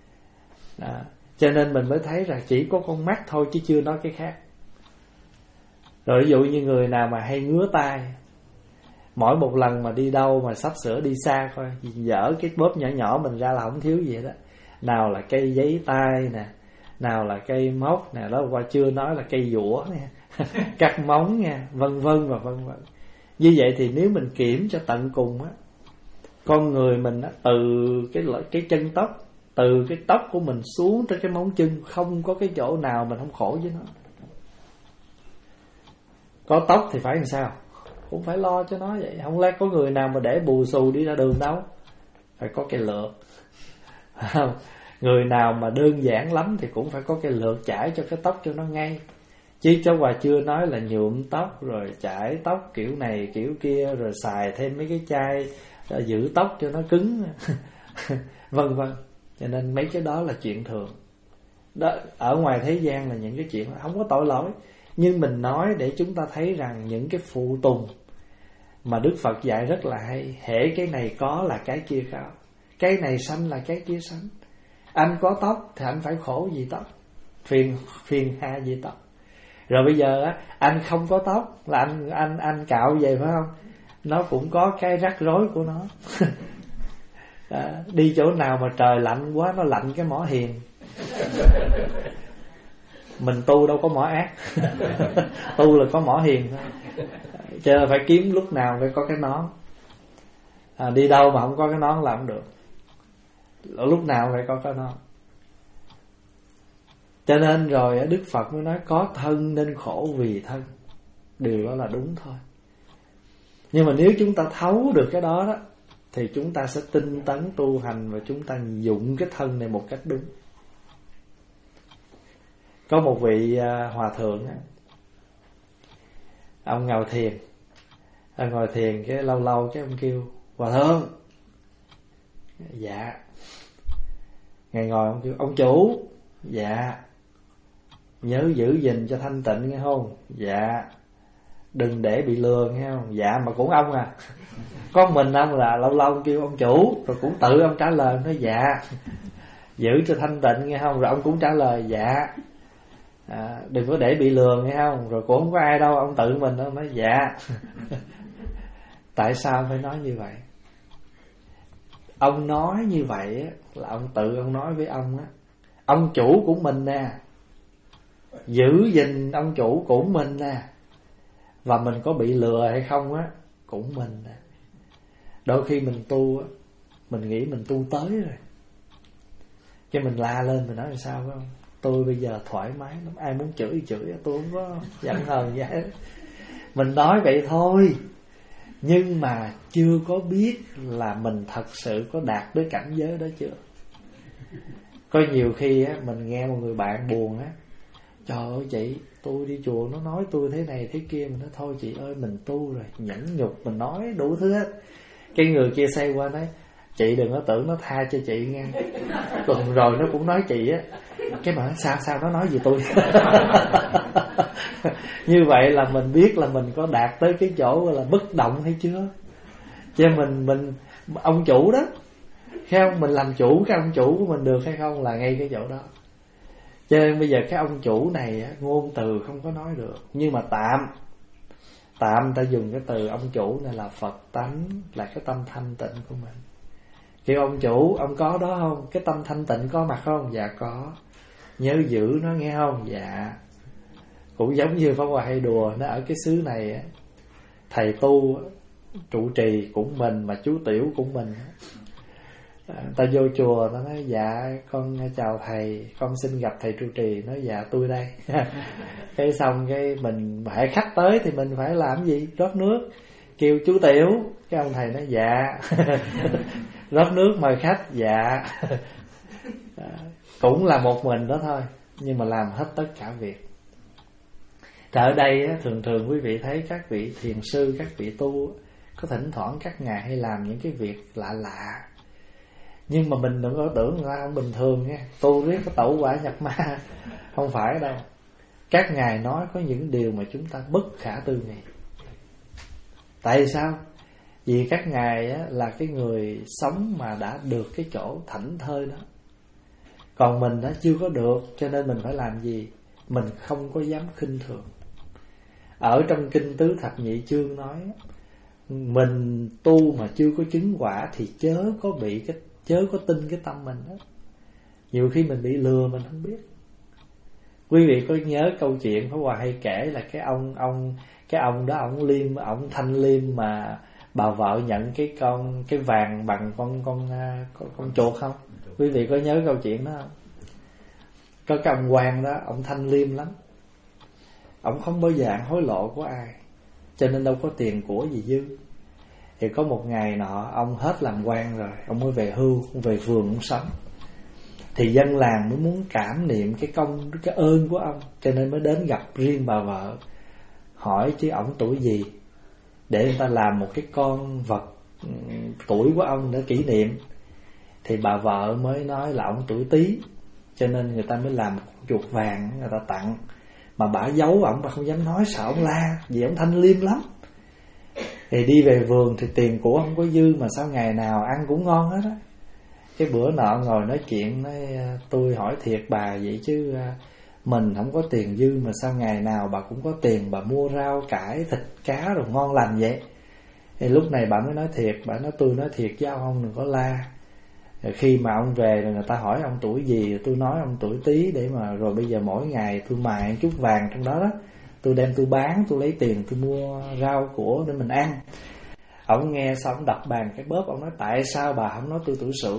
À, cho nên mình mới thấy là chỉ có con mắt thôi chứ chưa nói cái khác. Rồi ví dụ như người nào mà hay ngứa tai, mỗi một lần mà đi đâu mà sắp sửa đi xa coi, dở cái bóp nhỏ nhỏ mình ra là không thiếu gì đó. Nào là cây giấy tai nè, nào là cây móc nè, đó qua chưa nói là cây dũa nè, cắt móng nha, vân vân và vân vân. Như vậy thì nếu mình kiểm cho tận cùng á, con người mình á, từ cái cái chân tóc từ cái tóc của mình xuống tới cái móng chân, không có cái chỗ nào mình không khổ với nó. Có tóc thì phải làm sao? Cũng phải lo cho nó vậy. Không lẽ có người nào mà để bù xù đi ra đường đâu. Phải có cái lược. Người nào mà đơn giản lắm thì cũng phải có cái lược chải cho cái tóc cho nó ngay. Chứ cháu Hòa chưa nói là nhuộm tóc rồi chải tóc kiểu này kiểu kia, rồi xài thêm mấy cái chai giữ tóc cho nó cứng vân vân. Cho nên mấy cái đó là chuyện thường đó, ở ngoài thế gian là những cái chuyện không có tội lỗi. Nhưng mình nói để chúng ta thấy rằng những cái phụ tùng mà Đức Phật dạy rất là hay. Hễ cái này có là cái kia có, cái này sanh là cái kia sanh. Anh có tóc thì anh phải khổ vì tóc, phiền phiền hà vì tóc. Rồi bây giờ á, anh không có tóc là anh anh anh cạo về phải không? Nó cũng có cái rắc rối của nó. À, đi chỗ nào mà trời lạnh quá, nó lạnh cái mỏ hiền. Mình tu đâu có mỏ ác. Tu là có mỏ hiền thôi. Cho nên phải kiếm lúc nào phải có cái nón. À, đi đâu mà không có cái nón là không được. Lúc nào phải có cái nón. Cho nên rồi Đức Phật mới nói có thân nên khổ vì thân. Điều đó là đúng thôi. Nhưng mà nếu chúng ta thấu được cái đó đó, thì chúng ta sẽ tinh tấn tu hành và chúng ta dụng cái thân này một cách đúng. Có một vị hòa thượng, ông ngồi thiền. Ông ngồi thiền cái lâu lâu cái ông kêu hòa thượng. Dạ. Ngày ngồi ông kêu ông chủ. Dạ. Nhớ giữ gìn cho thanh tịnh nghe không? Dạ. Đừng để bị lừa nghe không? Dạ. Mà cũng ông à, có mình ông là lâu lâu ông kêu ông chủ, rồi cũng tự ông trả lời nói dạ. Giữ cho thanh tịnh nghe không? Rồi ông cũng trả lời dạ. À, đừng có để bị lừa nghe không? Rồi cũng không có ai đâu, ông tự mình ông nói dạ. Tại sao phải nói như vậy? Ông nói như vậy là ông tự ông nói với ông á, ông chủ của mình nè, giữ gìn ông chủ của mình nè, và mình có bị lừa hay không á cũng mình nè. Đôi khi mình tu á, mình nghĩ mình tu tới rồi, cái mình la lên mình nói là sao phải không? Tôi bây giờ thoải mái lắm, ai muốn chửi chửi, tôi không có giận hờn gì hết. Mình nói vậy thôi, nhưng mà chưa có biết là mình thật sự có đạt tới cảnh giới đó chưa. Có nhiều khi á, mình nghe một người bạn buồn á, trời ơi chị, tôi đi chùa nó nói tôi thế này thế kia, mình nói thôi chị ơi mình tu rồi, nhẫn nhục, mình nói đủ thứ hết. Cái người kia xoay qua nói chị đừng có tưởng nó tha cho chị nghe, tuần rồi nó cũng nói chị á. Cái mà sao sao nó nói gì tôi. Như vậy là mình biết là mình có đạt tới cái chỗ là bất động hay chưa. Cho mình mình ông chủ đó, thấy không, mình làm chủ cái ông chủ của mình được hay không là ngay cái chỗ đó. Cho nên bây giờ cái ông chủ này á, ngôn từ không có nói được, nhưng mà tạm tạm ta dùng cái từ ông chủ này là Phật tánh, là cái tâm thanh tịnh của mình. Kêu ông chủ, ông có đó không? Cái tâm thanh tịnh có mặt không? Dạ có. Nhớ giữ nó nghe không? Dạ. Cũng giống như Pháp Hòa hay đùa, nó ở cái xứ này á, thầy tu trụ trì cũng mình, mà chú tiểu cũng mình. À, ta vô chùa ta nói dạ con chào thầy, con xin gặp thầy trụ trì. Nói dạ tôi đây. Cái xong cái mình phải khách tới thì mình phải làm gì? Rót nước, kêu chú tiểu. Cái ông thầy nói dạ. Rót nước mời khách. Dạ. À, cũng là một mình đó thôi, nhưng mà làm hết tất cả việc. Thì ở đây á, thường thường quý vị thấy các vị thiền sư, các vị tu có thỉnh thoảng các ngài hay làm những cái việc lạ lạ, nhưng mà mình đừng có tưởng là không bình thường nha, tu riết có tẩu quả nhập ma. Không phải đâu. Các ngài nói có những điều mà chúng ta bất khả tư nghị. Tại sao? Vì các ngài á, là cái người sống mà đã được cái chỗ thảnh thơi đó, còn mình đã chưa có được. Cho nên mình phải làm gì? Mình không có dám khinh thường. Ở trong Kinh Tứ Thập Nhị Chương nói, mình tu mà chưa có chứng quả thì chớ có bị cái chớ có tin cái tâm mình đó. Nhiều khi mình bị lừa mình không biết. Quý vị có nhớ câu chuyện Pháp Hòa hay kể là cái ông ông cái ông đó ông liêm, ông thanh liêm mà bà vợ nhận cái con cái vàng bằng con con con, con chuột không? Quý vị có nhớ câu chuyện đó không? Có cái ông quan đó, ông thanh liêm lắm, ông không bao giờ ăn hối lộ của ai, cho nên đâu có tiền của gì dư. Thì có một ngày nọ ông hết làm quan rồi, ông mới về hưu, ông về vườn ông sống. Thì dân làng mới muốn cảm niệm cái công, cái ơn của ông, cho nên mới đến gặp riêng bà vợ, hỏi chứ ổng tuổi gì, để người ta làm một cái con vật tuổi của ông để kỷ niệm. Thì bà vợ mới nói là ổng tuổi Tý, cho nên người ta mới làm chuột vàng người ta tặng. Mà bả giấu ổng, bà không dám nói, sợ ổng la, vì ổng thanh liêm lắm. Thì đi về vườn thì tiền của không có dư, mà sao ngày nào ăn cũng ngon hết á. Cái bữa nọ ngồi nói chuyện, nói tôi hỏi thiệt bà vậy chứ mình không có tiền dư, mà sao ngày nào bà cũng có tiền, bà mua rau cải thịt cá rồi ngon lành vậy. Thì lúc này bà mới nói thiệt, bà nói tôi nói thiệt chứ ông đừng có la. Rồi khi mà ông về rồi người ta hỏi ông tuổi gì, tôi nói ông tuổi Tý, để mà rồi bây giờ mỗi ngày tôi mài chút vàng trong đó đó, tôi đem tôi bán, tôi lấy tiền tôi mua rau của để mình ăn. Ông nghe xong ông đập bàn cái bóp, ông nói tại sao bà không nói tôi tuổi Sửu?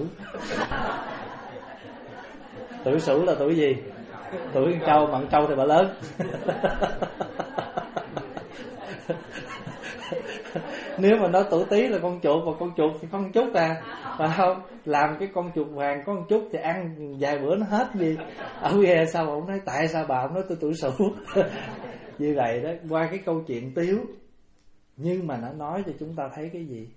Tuổi Sửu là tuổi gì? Tuổi con trâu, mà con trâu thì bà lớn. Nếu mà nói tuổi Tý là con chuột, mà con chuột thì con chút à, phải không? Làm cái con chuột vàng có một chút thì ăn vài bữa nó hết đi. Ông nghe sao ông nói tại sao bà ông nói tôi tuổi Sửu? Như vậy đó, qua cái câu chuyện tiếu, nhưng mà nó nói cho chúng ta thấy cái gì?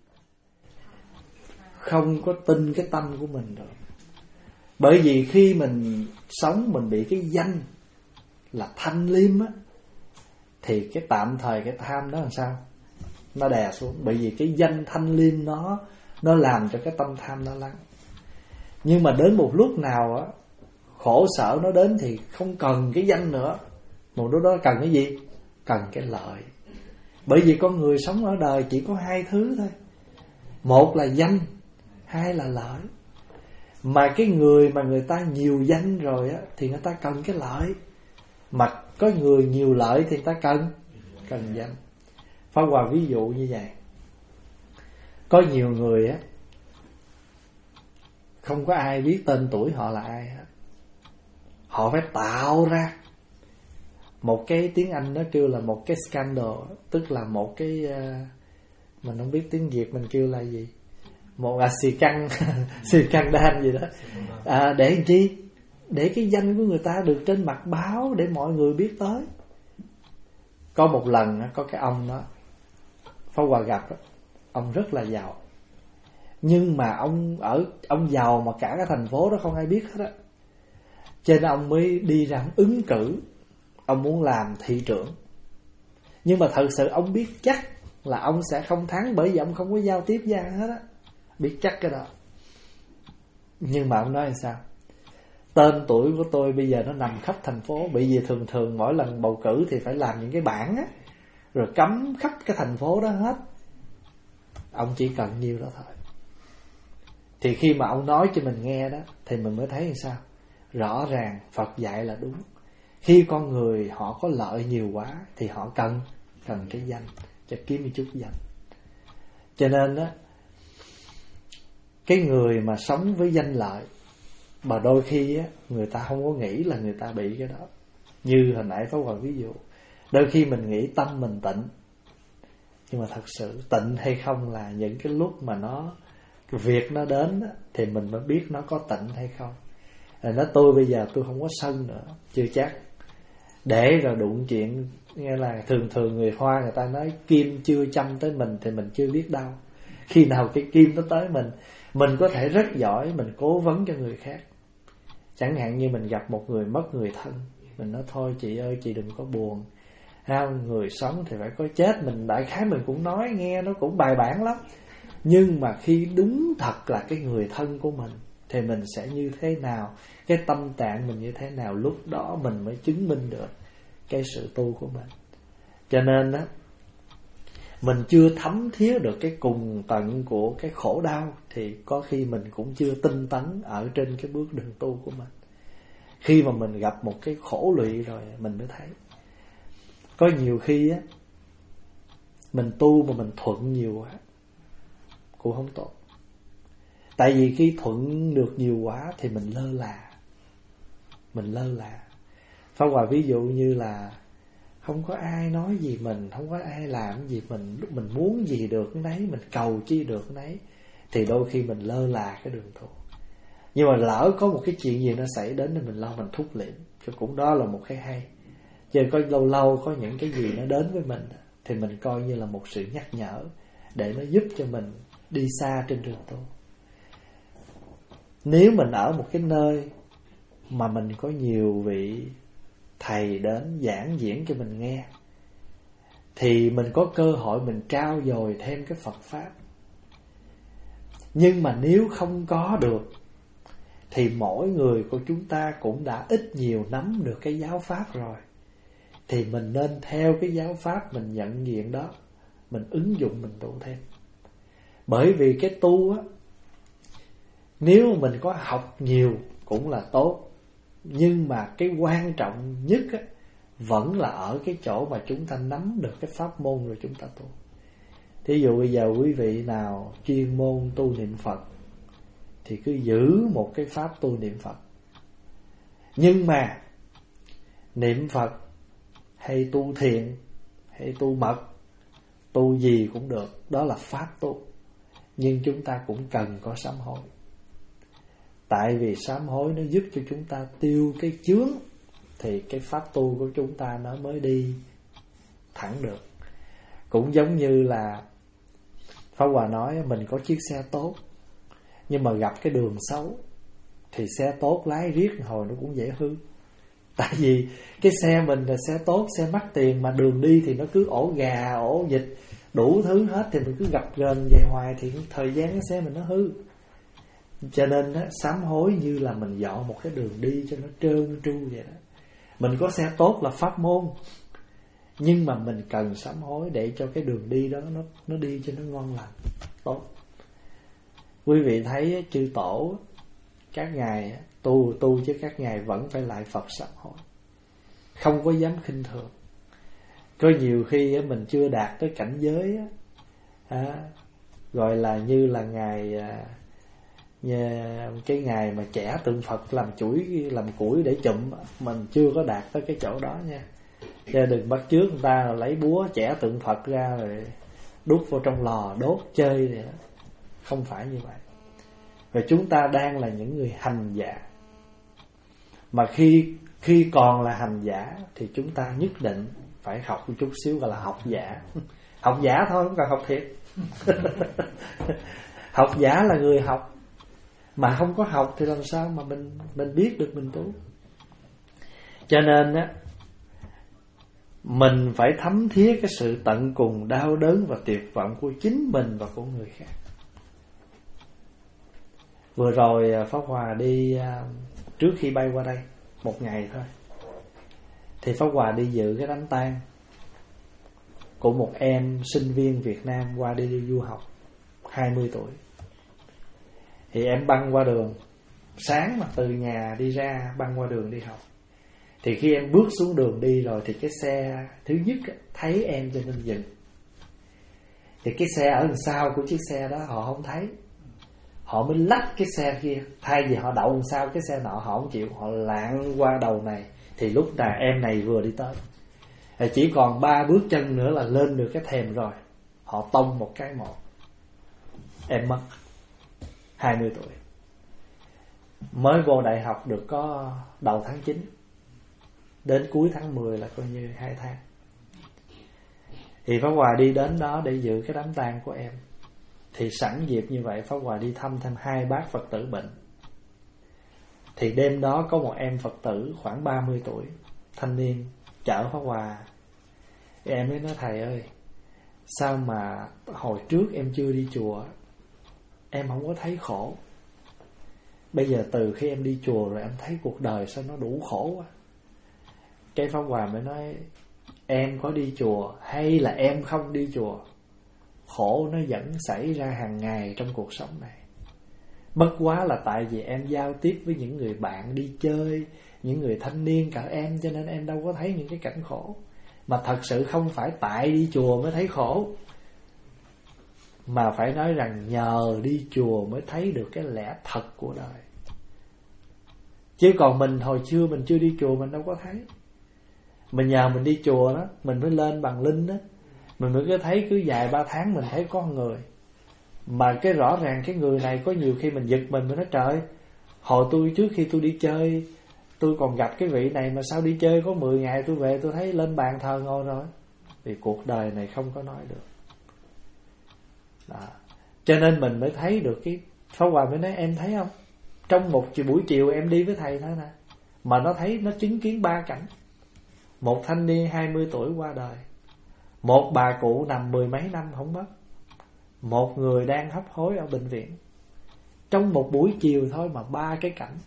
Không có tin cái tâm của mình rồi. Bởi vì khi mình sống mình bị cái danh là thanh liêm á, thì cái tạm thời cái tham đó làm sao? Nó đè xuống. Bởi vì cái danh thanh liêm nó Nó làm cho cái tâm tham nó lắng. Nhưng mà đến một lúc nào á, khổ sở nó đến thì không cần cái danh nữa. Một lúc đó cần cái gì? Cần cái lợi. Bởi vì con người sống ở đời chỉ có hai thứ thôi. Một là danh, hai là lợi. Mà cái người mà người ta nhiều danh rồi á, thì người ta cần cái lợi. Mà có người nhiều lợi thì người ta cần Cần danh. Pháp Hòa ví dụ như vậy. Có nhiều người á, không có ai biết tên tuổi họ là ai hết. Họ phải tạo ra một cái, tiếng Anh nó kêu là một cái scandal, tức là một cái uh, mình không biết tiếng Việt mình kêu là gì, một à, xì căng xì căng đan gì đó, à, để làm chi? Để cái danh của người ta được trên mặt báo, để mọi người biết tới. Có một lần có cái ông đó Pháp Hòa gặp đó, ông rất là giàu, nhưng mà ông ở ông giàu mà cả cái thành phố đó không ai biết hết á. Cho nên ông mới đi ra ông ứng cử, ông muốn làm thị trưởng. Nhưng mà thật sự ông biết chắc là ông sẽ không thắng, bởi vì ông không có giao tiếp với ai hết á, biết chắc cái đó. Nhưng mà ông nói là sao? Tên tuổi của tôi bây giờ nó nằm khắp thành phố, bởi vì thường thường mỗi lần bầu cử thì phải làm những cái bảng á, rồi cắm khắp cái thành phố đó hết. Ông chỉ cần nhiêu đó thôi. Thì khi mà ông nói cho mình nghe đó, thì mình mới thấy làm sao? Rõ ràng Phật dạy là đúng. Khi con người họ có lợi nhiều quá thì họ cần Cần cái danh, cho kiếm một chút danh. Cho nên đó, cái người mà sống với danh lợi, mà đôi khi á, người ta không có nghĩ là người ta bị cái đó. Như hồi nãy Pháp Hòa ví dụ, đôi khi mình nghĩ tâm mình tịnh, nhưng mà thật sự tịnh hay không là những cái lúc mà nó việc nó đến á, thì mình mới biết nó có tịnh hay không. Rồi nói tôi bây giờ tôi không có sân nữa, chưa chắc. Để rồi đụng chuyện, nghe là thường thường người Hoa người ta nói kim chưa châm tới mình thì mình chưa biết đâu. Khi nào cái kim nó tới mình, mình có thể rất giỏi, mình cố vấn cho người khác. Chẳng hạn như mình gặp một người mất người thân, mình nói thôi chị ơi chị đừng có buồn, ha, người sống thì phải có chết. Mình đại khái mình cũng nói nghe nó cũng bài bản lắm. Nhưng mà khi đúng thật là cái người thân của mình thì mình sẽ như thế nào, cái tâm trạng mình như thế nào, lúc đó mình mới chứng minh được cái sự tu của mình. Cho nên đó, mình chưa thấm thía được cái cùng tận của cái khổ đau thì có khi mình cũng chưa tinh tấn ở trên cái bước đường tu của mình. Khi mà mình gặp một cái khổ lụy rồi mình mới thấy. Có nhiều khi á, mình tu mà mình thuận nhiều quá cũng không tốt. Tại vì khi thuận được nhiều quá thì mình lơ là. Mình lơ là. Pháp Hòa ví dụ như là không có ai nói gì mình, không có ai làm gì mình, mình muốn gì được cái nấy, mình cầu chi được cái nấy, thì đôi khi mình lơ là cái đường tu. Nhưng mà lỡ có một cái chuyện gì nó xảy đến thì mình lo mình thúc liệm, cho cũng đó là một cái hay. Chứ có lâu lâu có những cái gì nó đến với mình thì mình coi như là một sự nhắc nhở để nó giúp cho mình đi xa trên đường tu. Nếu mình ở một cái nơi mà mình có nhiều vị thầy đến giảng diễn cho mình nghe, thì mình có cơ hội mình trau dồi thêm cái Phật Pháp. Nhưng mà nếu không có được thì mỗi người của chúng ta cũng đã ít nhiều nắm được cái giáo Pháp rồi, thì mình nên theo cái giáo Pháp mình nhận diện đó, mình ứng dụng mình tu thêm. Bởi vì cái tu á, nếu mình có học nhiều cũng là tốt, nhưng mà cái quan trọng nhất á, vẫn là ở cái chỗ mà chúng ta nắm được cái pháp môn rồi chúng ta tu. Thí dụ bây giờ quý vị nào chuyên môn tu niệm Phật thì cứ giữ một cái pháp tu niệm Phật. Nhưng mà niệm Phật hay tu thiền hay tu mật, tu gì cũng được, đó là pháp tu. Nhưng chúng ta cũng cần có sám hối. Tại vì sám hối nó giúp cho chúng ta tiêu cái chướng, thì cái pháp tu của chúng ta nó mới đi thẳng được. Cũng giống như là Pháp Hòa nói mình có chiếc xe tốt, nhưng mà gặp cái đường xấu thì xe tốt lái riết hồi nó cũng dễ hư. Tại vì cái xe mình là xe tốt, xe mắc tiền, mà đường đi thì nó cứ ổ gà, ổ vịt, đủ thứ hết, thì mình cứ gặp gần vậy hoài thì thời gian cái xe mình nó hư. Cho nên á, sám hối như là mình dọn một cái đường đi cho nó trơn tru vậy đó. Mình có xe tốt là pháp môn, nhưng mà mình cần sám hối để cho cái đường đi đó nó, nó đi cho nó ngon lành, tốt. Quý vị thấy chư tổ các ngài tu tu chứ các ngài vẫn phải lại Phật sám hối, không có dám khinh thường. Có nhiều khi mình chưa đạt tới cảnh giới á, gọi là như là ngài cái ngày mà trẻ tượng Phật làm chuỗi làm củi để chụm, mình chưa có đạt tới cái chỗ đó nha. Chứ đừng bắt chước người ta lấy búa chẻ tượng Phật ra rồi đút vào trong lò đốt chơi vậy đó. Không phải như vậy. Và chúng ta đang là những người hành giả, mà khi khi còn là hành giả thì chúng ta nhất định phải học một chút xíu, gọi là học giả. Học giả thôi, không cần học thiệt. Học giả là người học, mà không có học thì làm sao mà mình mình biết được mình tu. Cho nên á, mình phải thấm thía cái sự tận cùng đau đớn và tuyệt vọng của chính mình và của người khác. Vừa rồi Pháp Hòa đi trước khi bay qua đây một ngày thôi, thì Pháp Hòa đi dự cái đám tang của một em sinh viên Việt Nam qua đi, đi du học, hai mươi tuổi. Thì em băng qua đường, sáng mà từ nhà đi ra băng qua đường đi học. Thì khi em bước xuống đường đi rồi thì cái xe thứ nhất thấy em cho nên dừng. Thì cái xe ở đằng sau của chiếc xe đó họ không thấy, họ mới lách cái xe kia. Thay vì họ đậu đằng sau cái xe nọ, họ không chịu, họ lạng qua đầu này. Thì lúc nào em này vừa đi tới, chỉ còn ba bước chân nữa là lên được cái thềm rồi, họ tông một cái một, em mất. Hai mươi tuổi, mới vô đại học được có đầu tháng chín, đến cuối tháng mười là coi như hai tháng. Thì Pháp Hòa đi đến đó để dự cái đám tang của em. Thì sẵn dịp như vậy, Pháp Hòa đi thăm thêm hai bác Phật tử bệnh. Thì đêm đó có một em Phật tử khoảng ba mươi tuổi, thanh niên, chở Pháp Hòa. Thì em mới nói: thầy ơi, sao mà hồi trước em chưa đi chùa em không có thấy khổ, bây giờ từ khi em đi chùa rồi em thấy cuộc đời sao nó đủ khổ quá. Cái Pháp Hòa mới nói: em có đi chùa hay là em không đi chùa, khổ nó vẫn xảy ra hàng ngày trong cuộc sống này. Bất quá là tại vì em giao tiếp với những người bạn đi chơi, những người thanh niên cả em, cho nên em đâu có thấy những cái cảnh khổ. Mà thật sự không phải tại đi chùa mới thấy khổ. Mà phải nói rằng nhờ đi chùa mới thấy được cái lẽ thật của đời. Chứ còn mình hồi xưa mình chưa đi chùa mình đâu có thấy. Mình nhờ mình đi chùa đó, mình mới lên bằng linh đó, mình mới có thấy cứ vài ba tháng mình thấy có người. Mà cái rõ ràng cái người này có nhiều khi mình giật mình, mình nói trời, hồi tôi trước khi tôi đi chơi tôi còn gặp cái vị này, mà sao đi chơi có mười ngày tôi về tôi thấy lên bàn thờ ngồi rồi. Vì cuộc đời này không có nói được đó. Cho nên mình mới thấy được cái Pháp Hòa mới nói em thấy không, trong một buổi chiều em đi với thầy thôi nè, mà nó thấy, nó chứng kiến ba cảnh. Một thanh niên hai mươi tuổi qua đời, một bà cụ nằm mười mấy năm không mất, một người đang hấp hối ở bệnh viện. Trong một buổi chiều thôi mà ba cái cảnh.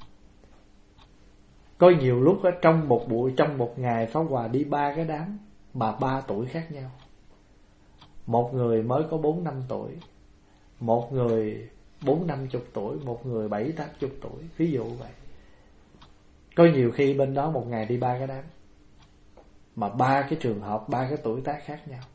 Có nhiều lúc ở trong một buổi, trong một ngày Pháp Hòa đi ba cái đám mà ba tuổi khác nhau. Một người mới có bốn năm tuổi, một người bốn năm chục tuổi, một người bảy tám chục tuổi, ví dụ vậy. Có nhiều khi bên đó một ngày đi ba cái đám, mà ba cái trường hợp, ba cái tuổi tác khác nhau.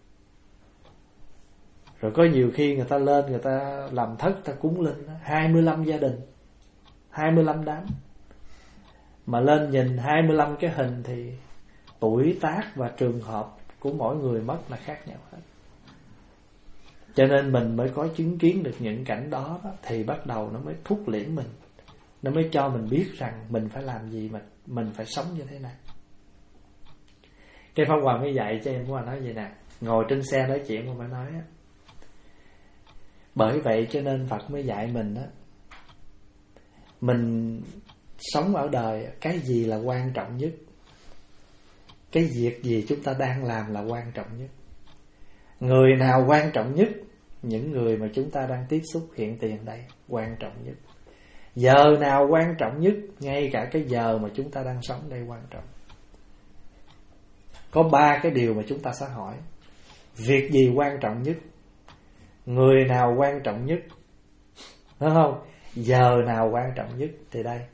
Rồi có nhiều khi người ta lên, người ta làm thất, ta cúng linh hai mươi lăm gia đình, hai mươi lăm đám. Mà lên nhìn hai mươi lăm cái hình thì tuổi tác và trường hợp của mỗi người mất là khác nhau hết. Cho nên mình mới có chứng kiến được những cảnh đó, đó thì bắt đầu nó mới thúc liễn mình, nó mới cho mình biết rằng mình phải làm gì, mình, mình phải sống như thế nào. Cái Pháp Hòa mới dạy cho em, Pháp Hòa nói vậy nè, ngồi trên xe nói chuyện mà phải nói á. Bởi vậy cho nên Phật mới dạy mình á, mình sống ở đời, cái gì là quan trọng nhất, cái việc gì chúng ta đang làm là quan trọng nhất. Người nào quan trọng nhất? Những người mà chúng ta đang tiếp xúc hiện tiền đây quan trọng nhất. Giờ nào quan trọng nhất? Ngay cả cái giờ mà chúng ta đang sống đây quan trọng. Có ba cái điều mà chúng ta sẽ hỏi. Việc gì quan trọng nhất? Người nào quan trọng nhất? Đúng không? Giờ nào quan trọng nhất? Thì đây,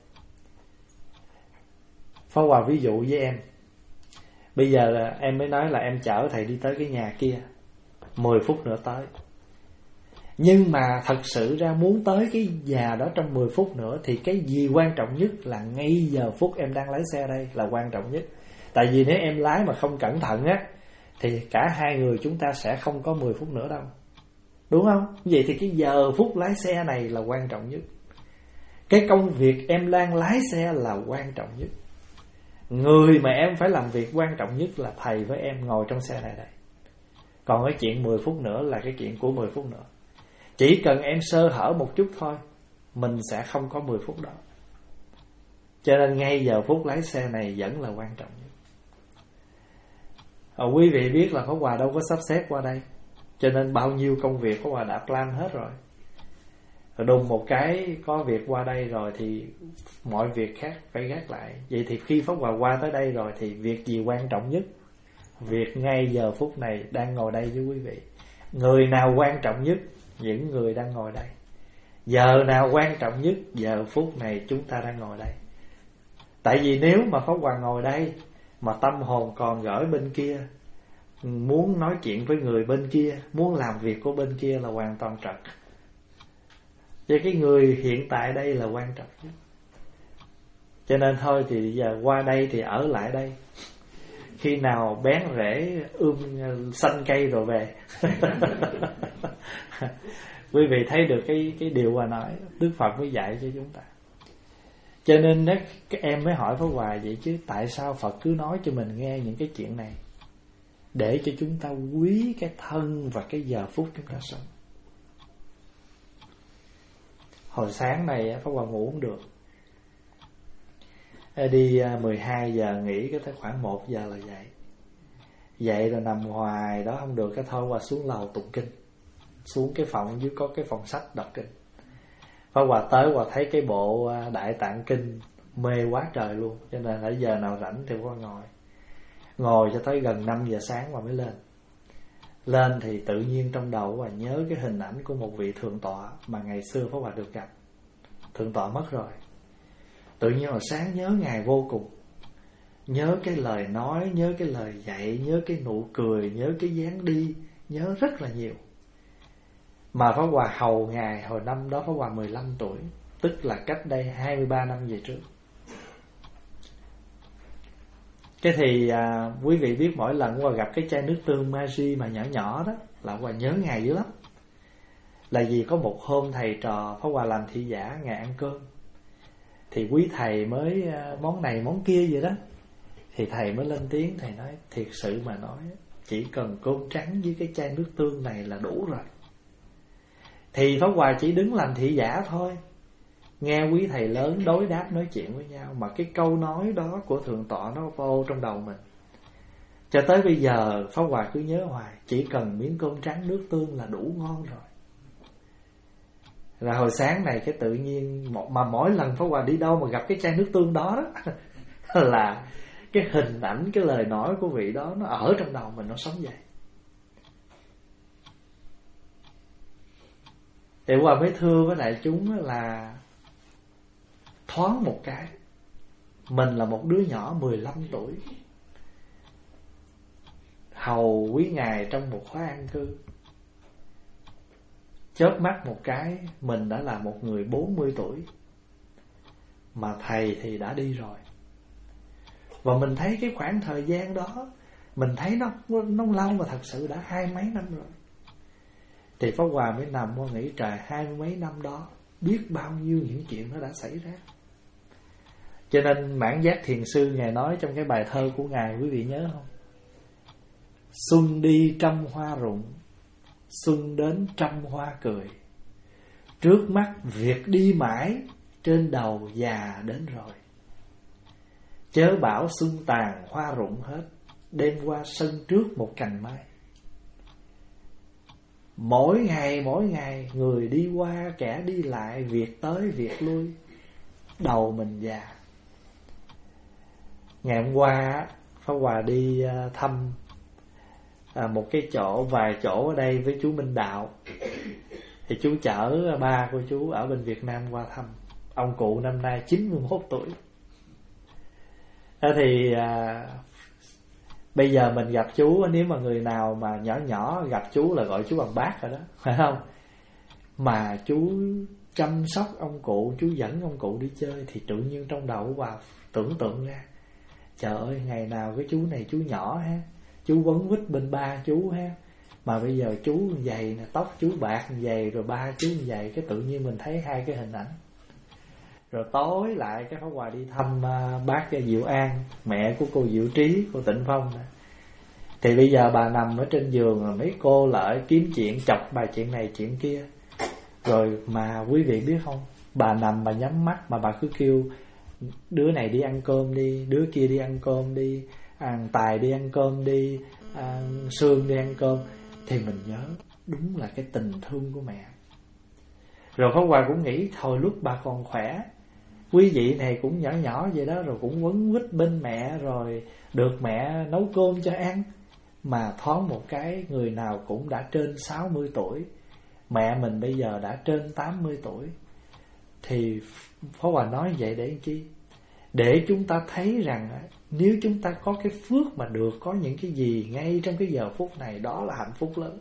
Pháp Hòa ví dụ với em. Bây giờ là em mới nói là em chở thầy đi tới cái nhà kia, mười phút nữa tới. Nhưng mà thật sự ra muốn tới cái nhà đó trong mười phút nữa thì cái gì quan trọng nhất là ngay giờ phút em đang lái xe đây là quan trọng nhất. Tại vì nếu em lái mà không cẩn thận á thì cả hai người chúng ta sẽ không có mười phút nữa đâu. Đúng không? Vậy thì cái giờ phút lái xe này là quan trọng nhất. Cái công việc em đang lái xe là quan trọng nhất. Người mà em phải làm việc quan trọng nhất là thầy với em ngồi trong xe này đây. Còn cái chuyện mười phút nữa là cái chuyện của mười phút nữa. Chỉ cần em sơ hở một chút thôi, mình sẽ không có mười phút đó. Cho nên ngay giờ phút lái xe này vẫn là quan trọng nhất. À, quý vị biết là Pháp Hòa đâu có sắp xếp qua đây, cho nên bao nhiêu công việc Pháp Hòa đã plan hết rồi. Rồi đùng một cái có việc qua đây rồi thì mọi việc khác phải gác lại. Vậy thì khi Pháp Hòa qua tới đây rồi thì việc gì quan trọng nhất? Việc ngay giờ phút này đang ngồi đây với quý vị. Người nào quan trọng nhất? Những người đang ngồi đây. Giờ nào quan trọng nhất? Giờ phút này chúng ta đang ngồi đây. Tại vì nếu mà Pháp Hòa ngồi đây mà tâm hồn còn gửi bên kia, muốn nói chuyện với người bên kia, muốn làm việc của bên kia là hoàn toàn trật. Vậy cái người hiện tại đây là quan trọng nhất. Cho nên thôi thì giờ qua đây thì ở lại đây. Khi nào bén rễ ươm xanh cây rồi về. Quý vị thấy được cái cái điều Hòa nói, Đức Phật mới dạy cho chúng ta. Cho nên đó, các em mới hỏi Pháp Hòa vậy chứ, tại sao Phật cứ nói cho mình nghe những cái chuyện này? Để cho chúng ta quý cái thân và cái giờ phút chúng ta sống. Hồi sáng này Pháp Hòa ngủ không được, đi mười hai giờ nghỉ, cái tới khoảng một giờ là dậy. Dậy rồi nằm hoài đó không được, cái thôi Hòa xuống lầu tụng kinh. Xuống cái phòng dưới có cái phòng sách đọc kinh. Pháp Hòa tới Hòa thấy cái bộ Đại Tạng Kinh mê quá trời luôn. Cho nên ở giờ nào rảnh thì Hòa ngồi Ngồi cho tới gần năm giờ sáng Hòa mới lên. Lên thì tự nhiên trong đầu Hòa nhớ cái hình ảnh của một vị thượng tọa mà ngày xưa Pháp Hòa được gặp. Thượng tọa mất rồi. Tự nhiên hồi sáng nhớ Ngài vô cùng. Nhớ cái lời nói, nhớ cái lời dạy, nhớ cái nụ cười, nhớ cái dáng đi, nhớ rất là nhiều. Mà Pháp Hòa hầu Ngài hồi năm đó Pháp Hòa mười lăm tuổi, tức là cách đây hai mươi ba năm về trước. Cái thì à, quý vị biết mỗi lần Hòa gặp cái chai nước tương Magi mà nhỏ nhỏ đó là Hòa nhớ Ngài dữ lắm. Là vì có một hôm thầy trò Pháp Hòa làm thị giả, Ngài ăn cơm, thì quý thầy mới món này món kia vậy đó, thì thầy mới lên tiếng, thầy nói thiệt sự mà nói chỉ cần cơm trắng với cái chai nước tương này là đủ rồi. Thì Pháp Hòa chỉ đứng làm thị giả thôi, nghe quý thầy lớn đối đáp nói chuyện với nhau, mà cái câu nói đó của Thượng tọa nó vô trong đầu mình. Cho tới bây giờ Pháp Hòa cứ nhớ hoài, chỉ cần miếng cơm trắng nước tương là đủ ngon rồi. Rồi hồi sáng này cái tự nhiên mà mỗi lần Pháp Hòa đi đâu mà gặp cái chai nước tương đó đó là cái hình ảnh, cái lời nói của vị đó nó ở trong đầu mình, nó sống dậy. Thì Hòa mới thưa với đại chúng là thoáng một cái, mình là một đứa nhỏ mười lăm tuổi, hầu quý Ngài trong một khóa an cư. Chớp mắt một cái, mình đã là một người bốn mươi tuổi, mà thầy thì đã đi rồi. Và mình thấy cái khoảng thời gian đó, mình thấy nó nó lâu mà thật sự đã hai mấy năm rồi. Thì Pháp Hòa mới nằm qua nghĩ trời, hai mấy năm đó biết bao nhiêu những chuyện nó đã xảy ra. Cho nên Mãn Giác Thiền Sư Ngài nói trong cái bài thơ của Ngài, quý vị nhớ không? Xuân đi trăm hoa rụng, xuân đến trăm hoa cười, trước mắt việc đi mãi, trên đầu già đến rồi. Chớ bảo xuân tàn hoa rụng hết, đêm qua sân trước một cành mai. Mỗi ngày mỗi ngày người đi qua kẻ đi lại, việc tới việc lui, đầu mình già. Ngày hôm qua Pháp Hòa đi thăm à, một cái chỗ, vài chỗ ở đây với chú Minh Đạo. Thì chú chở ba của chú ở bên Việt Nam qua thăm. Ông cụ năm nay chín mươi mốt tuổi. Thế thì à, bây giờ mình gặp chú, nếu mà người nào mà nhỏ nhỏ gặp chú là gọi chú bằng bác rồi đó, phải không? Mà chú chăm sóc ông cụ, chú dẫn ông cụ đi chơi, thì tự nhiên trong đầu Hòa tưởng tượng ra, trời ơi, ngày nào cái chú này chú nhỏ ha, chú quấn quýt bên ba chú ha, mà bây giờ chú như vậy nè, tóc chú bạc như vậy, rồi ba chú như vậy, cái tự nhiên mình thấy hai cái hình ảnh. Rồi tối lại cái Pháp Hòa đi thăm uh, bác Diệu An, mẹ của cô Diệu Trí, cô Tịnh Phong nè. Thì bây giờ bà nằm ở trên giường, rồi mấy cô lại kiếm chuyện, chọc bà chuyện này chuyện kia. Rồi mà quý vị biết không, bà nằm bà nhắm mắt mà bà cứ kêu đứa này đi ăn cơm đi, đứa kia đi ăn cơm đi, ăn Tài đi ăn cơm đi, ăn Sương đi ăn cơm. Thì mình nhớ đúng là cái tình thương của mẹ. Rồi Pháp Hòa cũng nghĩ hồi lúc bà còn khỏe, quý vị này cũng nhỏ nhỏ vậy đó, rồi cũng quấn quýt bên mẹ, rồi được mẹ nấu cơm cho ăn. Mà thoáng một cái, người nào cũng đã trên sáu mươi tuổi, mẹ mình bây giờ đã trên tám mươi tuổi. Thì Pháp Hòa nói vậy để làm chi? Để chúng ta thấy rằng nếu chúng ta có cái phước mà được có những cái gì ngay trong cái giờ phút này, đó là hạnh phúc lớn.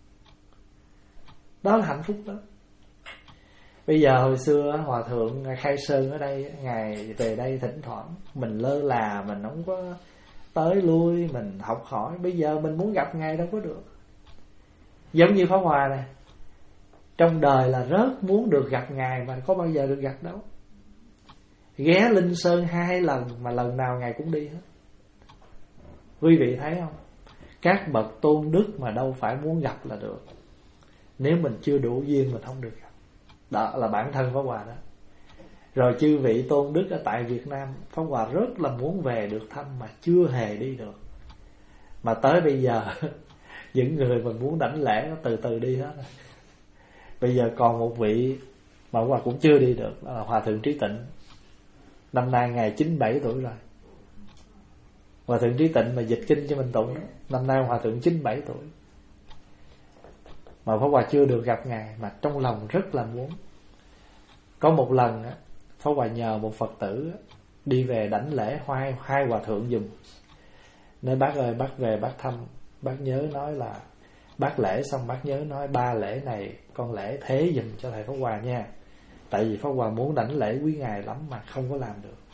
Đó là hạnh phúc lớn. Bây giờ hồi xưa Hòa Thượng Khai Sơn ở đây, Ngài về đây thỉnh thoảng mình lơ là, mình không có tới lui, mình học hỏi. Bây giờ mình muốn gặp Ngài đâu có được. Giống như Pháp Hòa này, trong đời là rất muốn được gặp Ngài, mà có bao giờ được gặp đâu. Ghé Linh Sơn hai lần mà lần nào Ngài cũng đi hết. Quý vị thấy không? Các bậc tôn đức mà đâu phải muốn gặp là được. Nếu mình chưa đủ duyên mình không được gặp. Đó là bản thân Pháp Hòa đó. Rồi chư vị tôn đức ở tại Việt Nam, Pháp Hòa rất là muốn về được thăm mà chưa hề đi được. Mà tới bây giờ những người mà muốn đảnh lễ nó từ từ đi hết. Bây giờ còn một vị mà Pháp Hòa cũng chưa đi được, đó là Hòa Thượng Trí Tịnh. Năm nay Ngài chín mươi bảy tuổi rồi. Hòa Thượng Trí Tịnh mà dịch kinh cho mình tụng, năm nay Hòa Thượng chín mươi bảy tuổi. Mà Pháp Hòa chưa được gặp Ngài, mà trong lòng rất là muốn. Có một lần Pháp Hòa nhờ một Phật tử đi về đảnh lễ hai, hai Hòa Thượng giùm. Nói bác ơi, bác về bác thăm, bác nhớ nói là Bác lễ xong bác nhớ nói ba lễ này con lễ thế giùm cho thầy Pháp Hòa nha. Tại vì Pháp Hòa muốn đảnh lễ quý ngài lắm mà không có làm được.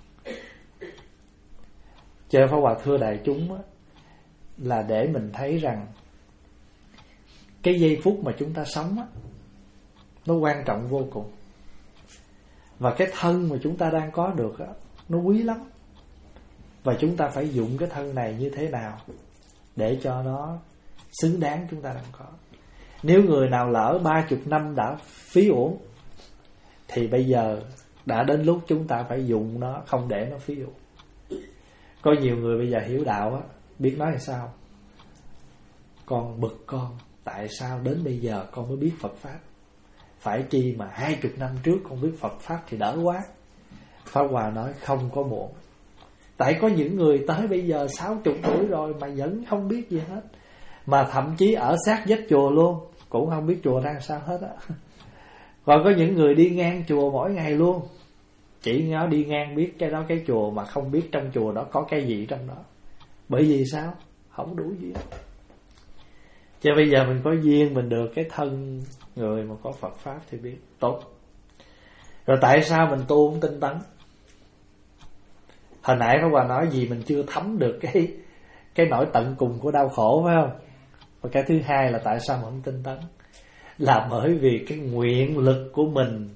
Cho Pháp Hòa thưa đại chúng á, là để mình thấy rằng cái giây phút mà chúng ta sống á, nó quan trọng vô cùng. Và cái thân mà chúng ta đang có được á, nó quý lắm. Và chúng ta phải dụng cái thân này như thế nào để cho nó xứng đáng chúng ta đang có. Nếu người nào lỡ ba chục năm đã phí uổng, thì bây giờ đã đến lúc chúng ta phải dùng nó, không để nó phí uổng. Có nhiều người bây giờ hiểu đạo á, biết nói là sao? Con bực con, tại sao đến bây giờ con mới biết Phật Pháp? Phải chi mà hai chục năm trước con biết Phật Pháp thì đỡ quá. Pháp Hòa nói không có muộn. Tại có những người tới bây giờ sáu chục tuổi rồi mà vẫn không biết gì hết. Mà thậm chí ở sát vách chùa luôn, cũng không biết chùa đang sao hết á. Còn có những người đi ngang chùa mỗi ngày luôn, chỉ nhớ đi ngang biết cái đó cái chùa, mà không biết trong chùa đó có cái gì trong đó. Bởi vì sao? Không đủ duyên. Cho bây giờ mình có duyên, mình được cái thân người mà có Phật Pháp thì biết tốt. Rồi tại sao mình tu không tinh tấn? Hồi nãy Pháp Hòa nói gì mình chưa thấm được cái cái nỗi tận cùng của đau khổ, phải không? Và cái thứ hai là tại sao mình không tinh tấn? Là bởi vì cái nguyện lực của mình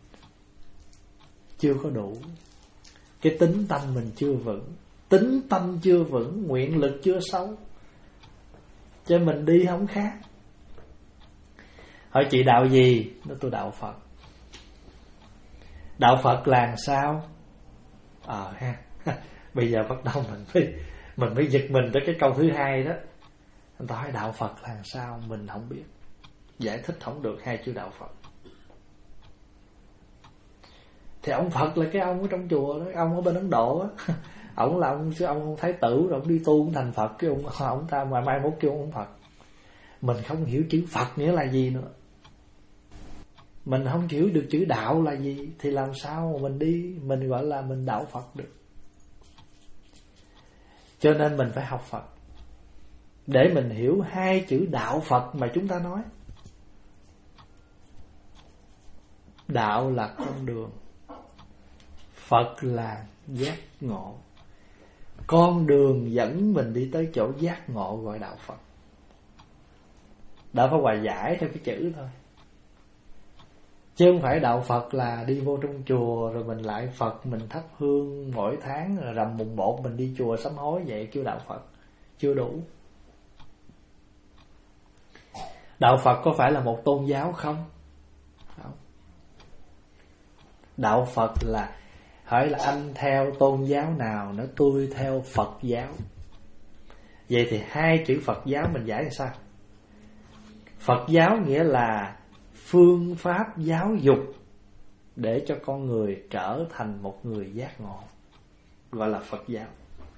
chưa có đủ. Cái tính tâm mình chưa vững. Tính tâm chưa vững, nguyện lực chưa sâu, cho mình đi không khác. Hỏi chị đạo gì? Nói tôi đạo Phật. Đạo Phật là sao? Ờ ha. Bây giờ bắt đầu mình mới Mình mới giật mình tới cái câu thứ hai đó. Anh ta hỏi đạo Phật là sao? Mình không biết, giải thích không được hai chữ đạo Phật. Thì ông Phật là cái ông ở trong chùa đó, ông ở bên Ấn Độ á. Ông là ông, chứ ông không thái tử rồi ông đi tu cũng thành Phật. Cái ông, ông ta mà mai mốt kêu ông Phật. Mình không hiểu chữ Phật nghĩa là gì nữa, mình không hiểu được chữ đạo là gì, thì làm sao mà mình đi mình gọi là mình đạo Phật được. Cho nên mình phải học Phật để mình hiểu hai chữ đạo Phật mà chúng ta nói. Đạo là con đường, Phật là giác ngộ. Con đường dẫn mình đi tới chỗ giác ngộ gọi đạo Phật. Đạo Pháp Hòa giải theo cái chữ thôi, chứ không phải đạo Phật là đi vô trong chùa rồi mình lại Phật, mình thắp hương mỗi tháng, rồi rằm mùng một mình đi chùa sám hối, vậy kêu đạo Phật. Chưa đủ. Đạo Phật có phải là một tôn giáo không? Không. Đạo Phật là, hỏi là anh theo tôn giáo nào? Nói tôi theo Phật giáo. Vậy thì hai chữ Phật giáo mình giải là sao? Phật giáo nghĩa là phương pháp giáo dục để cho con người trở thành một người giác ngộ, gọi là Phật giáo.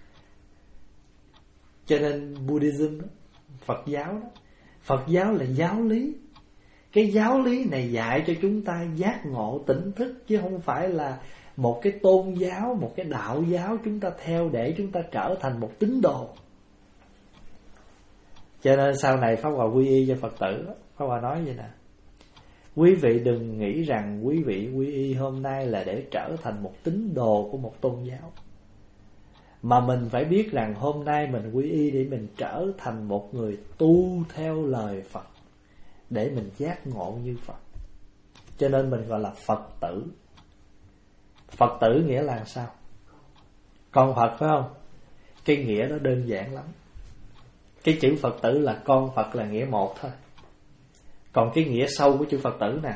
Cho nên Buddhism đó, Phật giáo đó, Phật giáo là giáo lý. Cái giáo lý này dạy cho chúng ta giác ngộ tỉnh thức, chứ không phải là một cái tôn giáo, một cái đạo giáo chúng ta theo để chúng ta trở thành một tín đồ. Cho nên sau này Pháp Hòa quy y cho Phật tử, Pháp Hòa nói vậy nè: quý vị đừng nghĩ rằng quý vị quy y hôm nay là để trở thành một tín đồ của một tôn giáo, mà mình phải biết rằng hôm nay mình quy y để mình trở thành một người tu theo lời Phật, để mình giác ngộ như Phật. Cho nên mình gọi là Phật tử. Phật tử nghĩa là sao? Con Phật phải không? Cái nghĩa đó đơn giản lắm. Cái chữ Phật tử là con Phật là nghĩa một thôi. Còn cái nghĩa sâu của chữ Phật tử nè,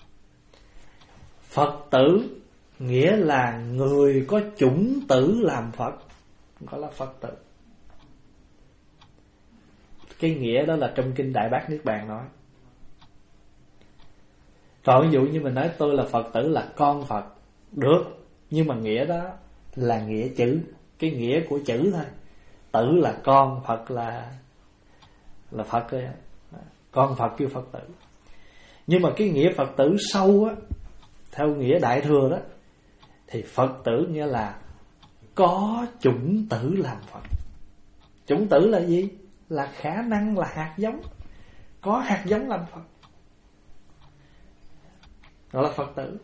Phật tử nghĩa là người có chủng tử làm Phật, gọi là Phật tử. Cái nghĩa đó là trong kinh Đại Bát Niết Bàn nói. Còn ví dụ như mình nói tôi là Phật tử là con Phật, được, nhưng mà nghĩa đó là nghĩa chữ, cái nghĩa của chữ thôi. Tử là con, Phật là là Phật rồi. Con Phật kêu Phật tử. Nhưng mà cái nghĩa Phật tử sâu á, theo nghĩa Đại Thừa đó, thì Phật tử nghĩa là có chủng tử làm Phật. Chủng tử là gì? Là khả năng, là hạt giống. có hạt giống làm Phật, đó là Phật tử.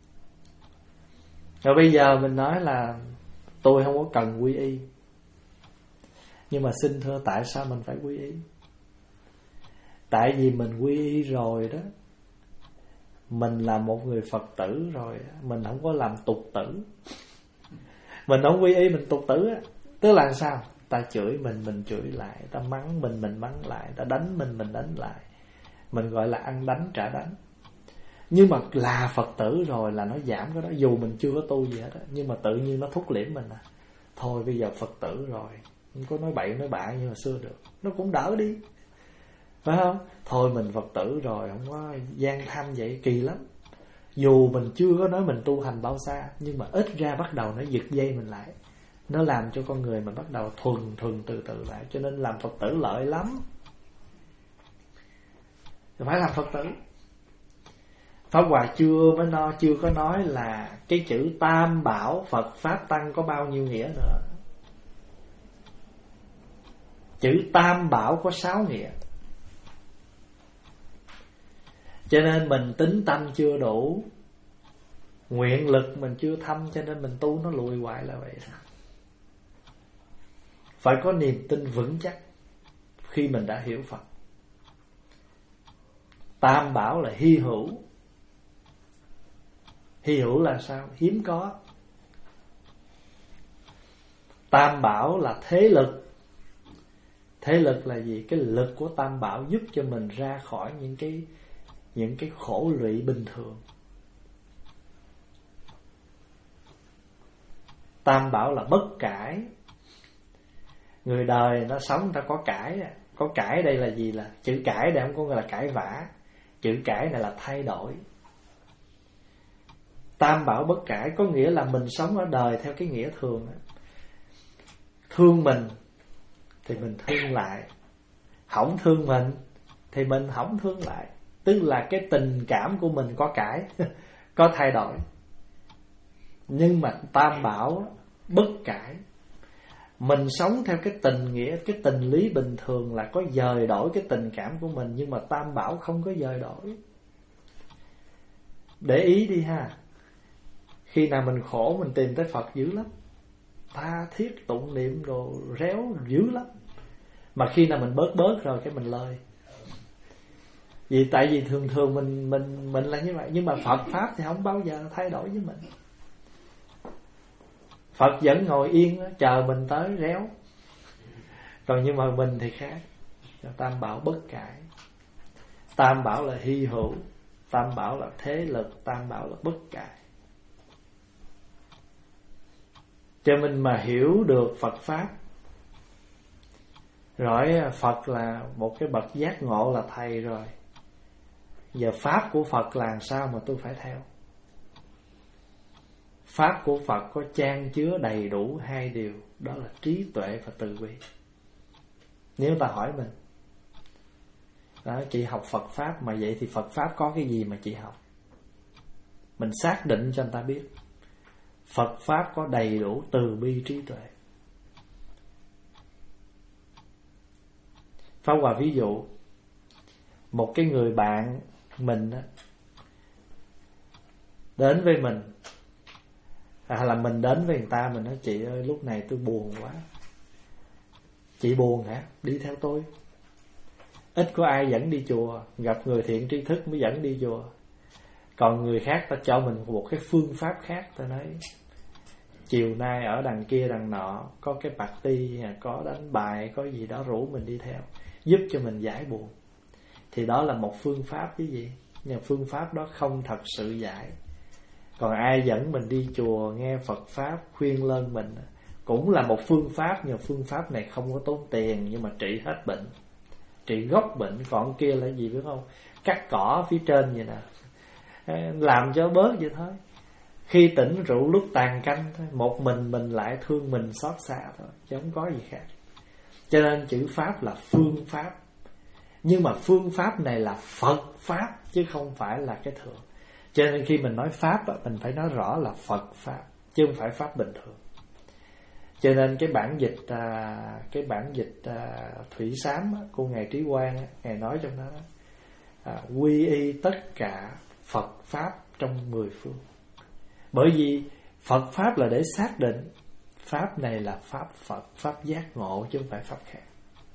Rồi bây giờ mình nói là tôi không có cần quy y, nhưng mà xin thưa, tại sao mình phải quy y? Tại vì mình quy y rồi đó, mình là một người Phật tử rồi, mình không có làm tục tử. Mình không quy y mình tục tử á. Tức là sao? Ta chửi mình, mình chửi lại. Ta mắng mình, mình mắng lại. Ta đánh mình, mình đánh lại. Mình gọi là ăn đánh trả đánh. Nhưng mà là Phật tử rồi là nó giảm cái đó. Dù mình chưa có tu gì hết á, nhưng mà tự nhiên nó thúc liễm mình à. Thôi bây giờ Phật tử rồi, không có nói bậy nói bạ như hồi xưa được, nó cũng đỡ đi, phải không? Thôi mình Phật tử rồi, không có gian tham vậy, kỳ lắm. Dù mình chưa có nói mình tu hành bao xa, nhưng mà ít ra bắt đầu nó giật dây mình lại. Nó làm cho con người mình bắt đầu thuần thuần từ từ lại. Cho nên làm Phật tử lợi lắm, phải làm Phật tử. Pháp Hòa chưa mới no, chưa có nói là cái chữ Tam Bảo Phật Pháp Tăng có bao nhiêu nghĩa nữa. Chữ Tam Bảo có sáu nghĩa. Cho nên mình tính tâm chưa đủ, nguyện lực mình chưa thâm, cho nên mình tu nó lùi hoài là vậy. Phải có niềm tin vững chắc khi mình đã hiểu Phật. Tam Bảo là hy hữu. Hy hữu là sao? Hiếm có. Tam Bảo là thế lực. Thế lực là gì? Cái lực của Tam Bảo giúp cho mình ra khỏi những cái những cái khổ lụy bình thường. Tam Bảo là bất cải. Người đời nó sống người ta có cải. Có cải đây là gì? Là chữ cải đây không có nghĩa là cãi vã. Chữ cải này là thay đổi. Tam Bảo bất cải có nghĩa là mình sống ở đời theo cái nghĩa thường. Thương mình thì mình thương lại, hổng thương mình thì mình hổng thương lại. Tức là cái tình cảm của mình có cải, có thay đổi. Nhưng mà Tam Bảo bất cải. Mình sống theo cái tình nghĩa, cái tình lý bình thường là có dời đổi cái tình cảm của mình. Nhưng mà Tam Bảo không có dời đổi. Để ý đi ha. Khi nào mình khổ mình tìm tới Phật dữ lắm, tha thiết tụng niệm đồ réo dữ lắm. Mà khi nào mình bớt bớt rồi cái mình lơi. Vì tại vì thường thường mình mình mình là như vậy. Nhưng mà Phật Pháp thì không bao giờ thay đổi với mình. Phật vẫn ngồi yên đó, chờ mình tới réo. Còn nhưng mà mình thì khác. Tam Bảo bất cải. Tam Bảo là hy hữu. Tam Bảo là thế lực. Tam Bảo là bất cải. Cho mình mà hiểu được Phật Pháp, rồi Phật là một cái bậc giác ngộ là thầy rồi, giờ Pháp của Phật là sao mà tôi phải theo. Pháp của Phật có chan chứa đầy đủ hai điều, đó là trí tuệ và từ bi. Nếu ta hỏi mình đó, chị học Phật Pháp mà vậy thì Phật Pháp có cái gì mà chị học? Mình xác định cho người ta biết Phật Pháp có đầy đủ từ bi trí tuệ. Pháp Hòa ví dụ, một cái người bạn mình đó, đến với mình, à, là mình đến với người ta, mình nói chị ơi lúc này tôi buồn quá. Chị buồn hả? Đi theo tôi. Ít có ai dẫn đi chùa, gặp người thiện tri thức mới dẫn đi chùa. Còn người khác ta cho mình một cái phương pháp khác. Ta nói chiều nay ở đằng kia đằng nọ có cái party, có đánh bài, có gì đó, rủ mình đi theo, giúp cho mình giải buồn. Thì đó là một phương pháp chứ gì. Nhưng phương pháp đó không thật sự giải. Còn ai dẫn mình đi chùa nghe Phật Pháp, khuyên lơn mình, cũng là một phương pháp. Nhưng phương pháp này không có tốn tiền, nhưng mà trị hết bệnh, trị gốc bệnh. Còn kia là gì biết không? Cắt cỏ phía trên vậy nè, làm cho bớt vậy thôi. Khi tỉnh rượu lúc tàn canh thôi, một mình mình lại thương mình xót xa thôi, chứ không có gì khác. Cho nên chữ Pháp là phương pháp. Nhưng mà phương pháp này là Phật Pháp, chứ không phải là cái thường. Cho nên khi mình nói Pháp, mình phải nói rõ là Phật Pháp, chứ không phải Pháp bình thường. Cho nên cái bản dịch Cái bản dịch Thủy Sám của Ngài Trí Quang, Ngài nói trong đó, à, quy y tất cả Phật Pháp trong mười phương. Bởi vì Phật Pháp là để xác định Pháp này là Pháp Phật, Pháp giác ngộ chứ không phải Pháp khác.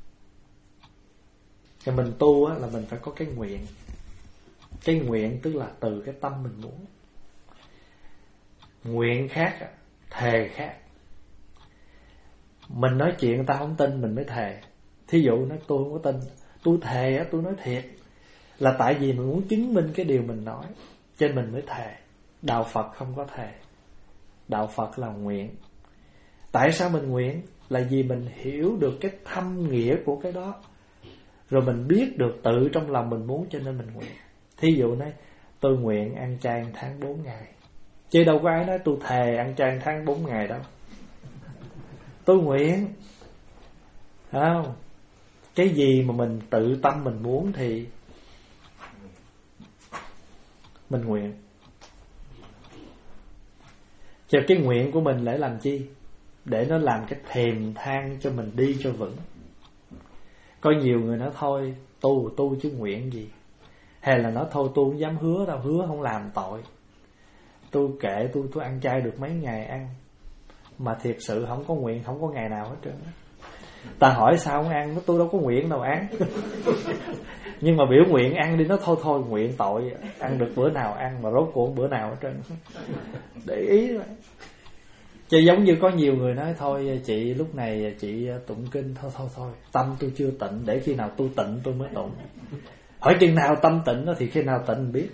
Thì mình tu á, là mình phải có cái nguyện. Cái nguyện tức là từ cái tâm mình muốn. Nguyện khác, thề khác. Mình nói chuyện người ta không tin mình mới thề. Thí dụ nói tôi không có tin, tôi thề á, tôi nói thiệt, là tại vì mình muốn chứng minh cái điều mình nói, cho nên mình mới thề. Đạo Phật không có thề. Đạo Phật là nguyện. Tại sao mình nguyện? Là vì mình hiểu được cái thâm nghĩa của cái đó, rồi mình biết được tự trong lòng mình muốn, cho nên mình nguyện. Thí dụ nói tôi nguyện ăn chay tháng bốn ngày, chứ đâu có ai nói tôi thề ăn chay tháng bốn ngày đâu. Tôi nguyện, phải không? Cái gì mà mình tự tâm mình muốn thì mình nguyện. Cho cái nguyện của mình để làm chi? Để nó làm cái thềm thang cho mình đi cho vững. Có nhiều người nói thôi tu tu chứ nguyện gì, hay là nói thôi tôi không dám hứa đâu, hứa không làm tội, tôi kệ tôi tôi ăn chay được mấy ngày ăn. Mà thiệt sự không có nguyện, không có ngày nào hết trơn. Ta hỏi sao không ăn, nó tôi đâu có nguyện đâu ăn. Nhưng mà biểu nguyện ăn đi, nó thôi thôi nguyện tội, ăn được bữa nào ăn, mà rốt cuộc bữa nào hết trơn. Để ý rồi. Chứ giống như có nhiều người nói thôi chị lúc này chị tụng kinh, thôi thôi thôi tâm tôi chưa tịnh, để khi nào tôi tịnh tôi mới tụng. Hỏi chừng nào tâm tịnh đó thì khi nào tịnh biết.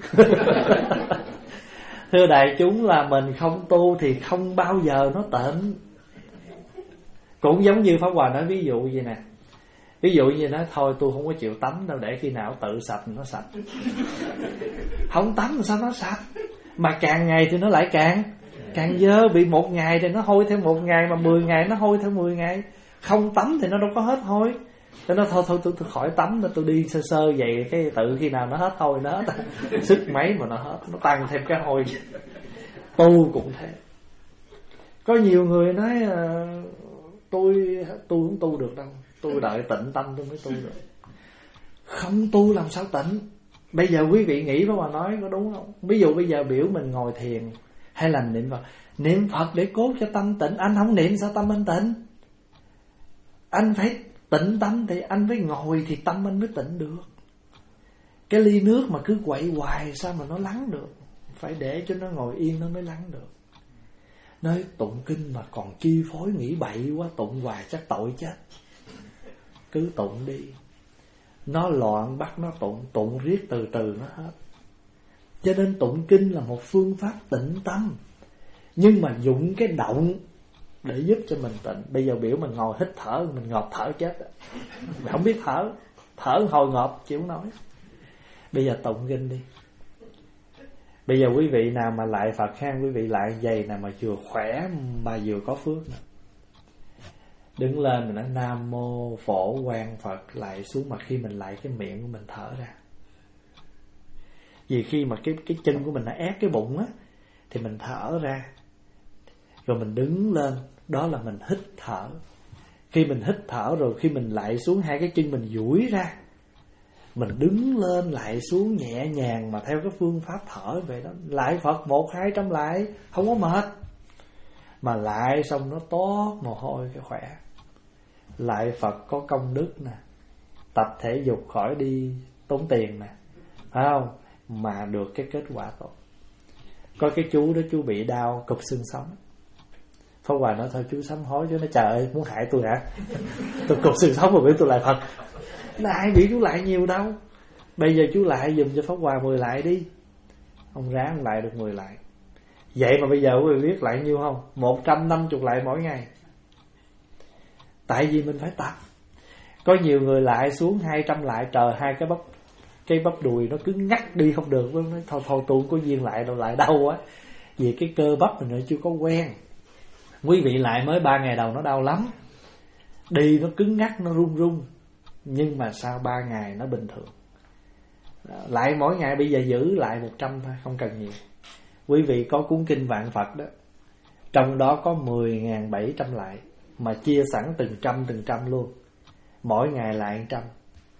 Thưa đại chúng, là mình không tu thì không bao giờ nó tịnh. Cũng giống như Pháp Hòa nói ví dụ vậy nè. Ví dụ như nói thôi tôi không có chịu tắm đâu, để khi nào tự sạch nó sạch. Không tắm sao nó sạch? Mà càng ngày thì nó lại càng càng dơ. Bị một ngày thì nó hôi theo một ngày, mà mười ngày nó hôi theo mười ngày. Không tắm thì nó đâu có hết hôi. Cho nó thôi thôi tôi, tôi khỏi tắm, tôi đi sơ sơ vậy, cái tự khi nào nó hết hôi nó hết. Sức mấy mà nó hết, nó tăng thêm cái hôi. Tu cũng thế. Có nhiều người nói uh, tôi tôi không tu được đâu, tôi đợi tịnh tâm tôi mới tu được. Không tu làm sao tịnh? Bây giờ quý vị nghĩ đó mà nói có đúng không? Ví dụ bây giờ biểu mình ngồi thiền hay là niệm Phật, niệm Phật để cốt cho tâm tịnh. Anh không niệm sao tâm anh tịnh? Anh phải tịnh tâm thì anh phải ngồi thì tâm anh mới tịnh được. Cái ly nước mà cứ quậy hoài sao mà nó lắng được? Phải để cho nó ngồi yên nó mới lắng được. Nói tụng kinh mà còn chi phối nghĩ bậy quá, tụng hoài chắc tội chết. Cứ tụng đi. Nó loạn bắt nó tụng, tụng riết từ từ nó hết. Cho nên tụng kinh là một phương pháp tịnh tâm, nhưng mà dụng cái động để giúp cho mình tịnh. Bây giờ biểu mình ngồi hít thở, mình ngộp thở chết. Mình không biết thở, thở hồi ngộp chịu nói. Bây giờ tụng kinh đi. Bây giờ quý vị nào mà lại Phật khang, quý vị lại giày nào mà vừa khỏe mà vừa có phước nữa. Đứng lên mình nói Nam Mô Phổ Quang Phật, lại xuống, mà khi mình lại cái miệng của mình thở ra. Vì khi mà cái cái chân của mình nó ép cái bụng á, thì mình thở ra. Rồi mình đứng lên, đó là mình hít thở. Khi mình hít thở rồi, khi mình lại xuống, hai cái chân mình duỗi ra, mình đứng lên lại xuống nhẹ nhàng mà theo cái phương pháp thở vậy đó. Lại Phật một hai trăm lại, không có mệt. Mà lại xong nó toát mồ hôi cái khỏe. Lại Phật có công đức nè, tập thể dục khỏi đi tốn tiền nè, phải không? Mà được cái kết quả tốt. Có cái chú đó, chú bị đau cục xương sống. Pháp Hòa nói thôi chú sám hối, chứ nó trời ơi muốn hại tôi hả? Tôi cục xương sống mà biểu tôi lại Phật. Nó ai bị chú lại nhiều đâu. Bây giờ chú lại dùm cho Pháp Hòa mười lại đi. Ông ráng lại được mười lại. Vậy mà bây giờ quý vị biết lại nhiêu không? một trăm năm mươi lại mỗi ngày. Tại vì mình phải tập. Có nhiều người lại xuống hai trăm lại, trời, hai cái bắp cái bắp đùi nó cứ ngắt đi không được. Nói thôi thôi tôi không có duyên lại đâu, lại đâu á. Vì cái cơ bắp mình nó chưa có quen. Quý vị lại mới ba ngày đầu nó đau lắm, đi nó cứng ngắc, nó run run. Nhưng mà sau ba ngày nó bình thường. Lại mỗi ngày bây giờ giữ lại một trăm thôi, không cần nhiều. Quý vị có cuốn kinh Vạn Phật đó, trong đó có mười nghìn bảy trăm lại, mà chia sẵn từng trăm từng trăm luôn. Mỗi ngày lại một trăm.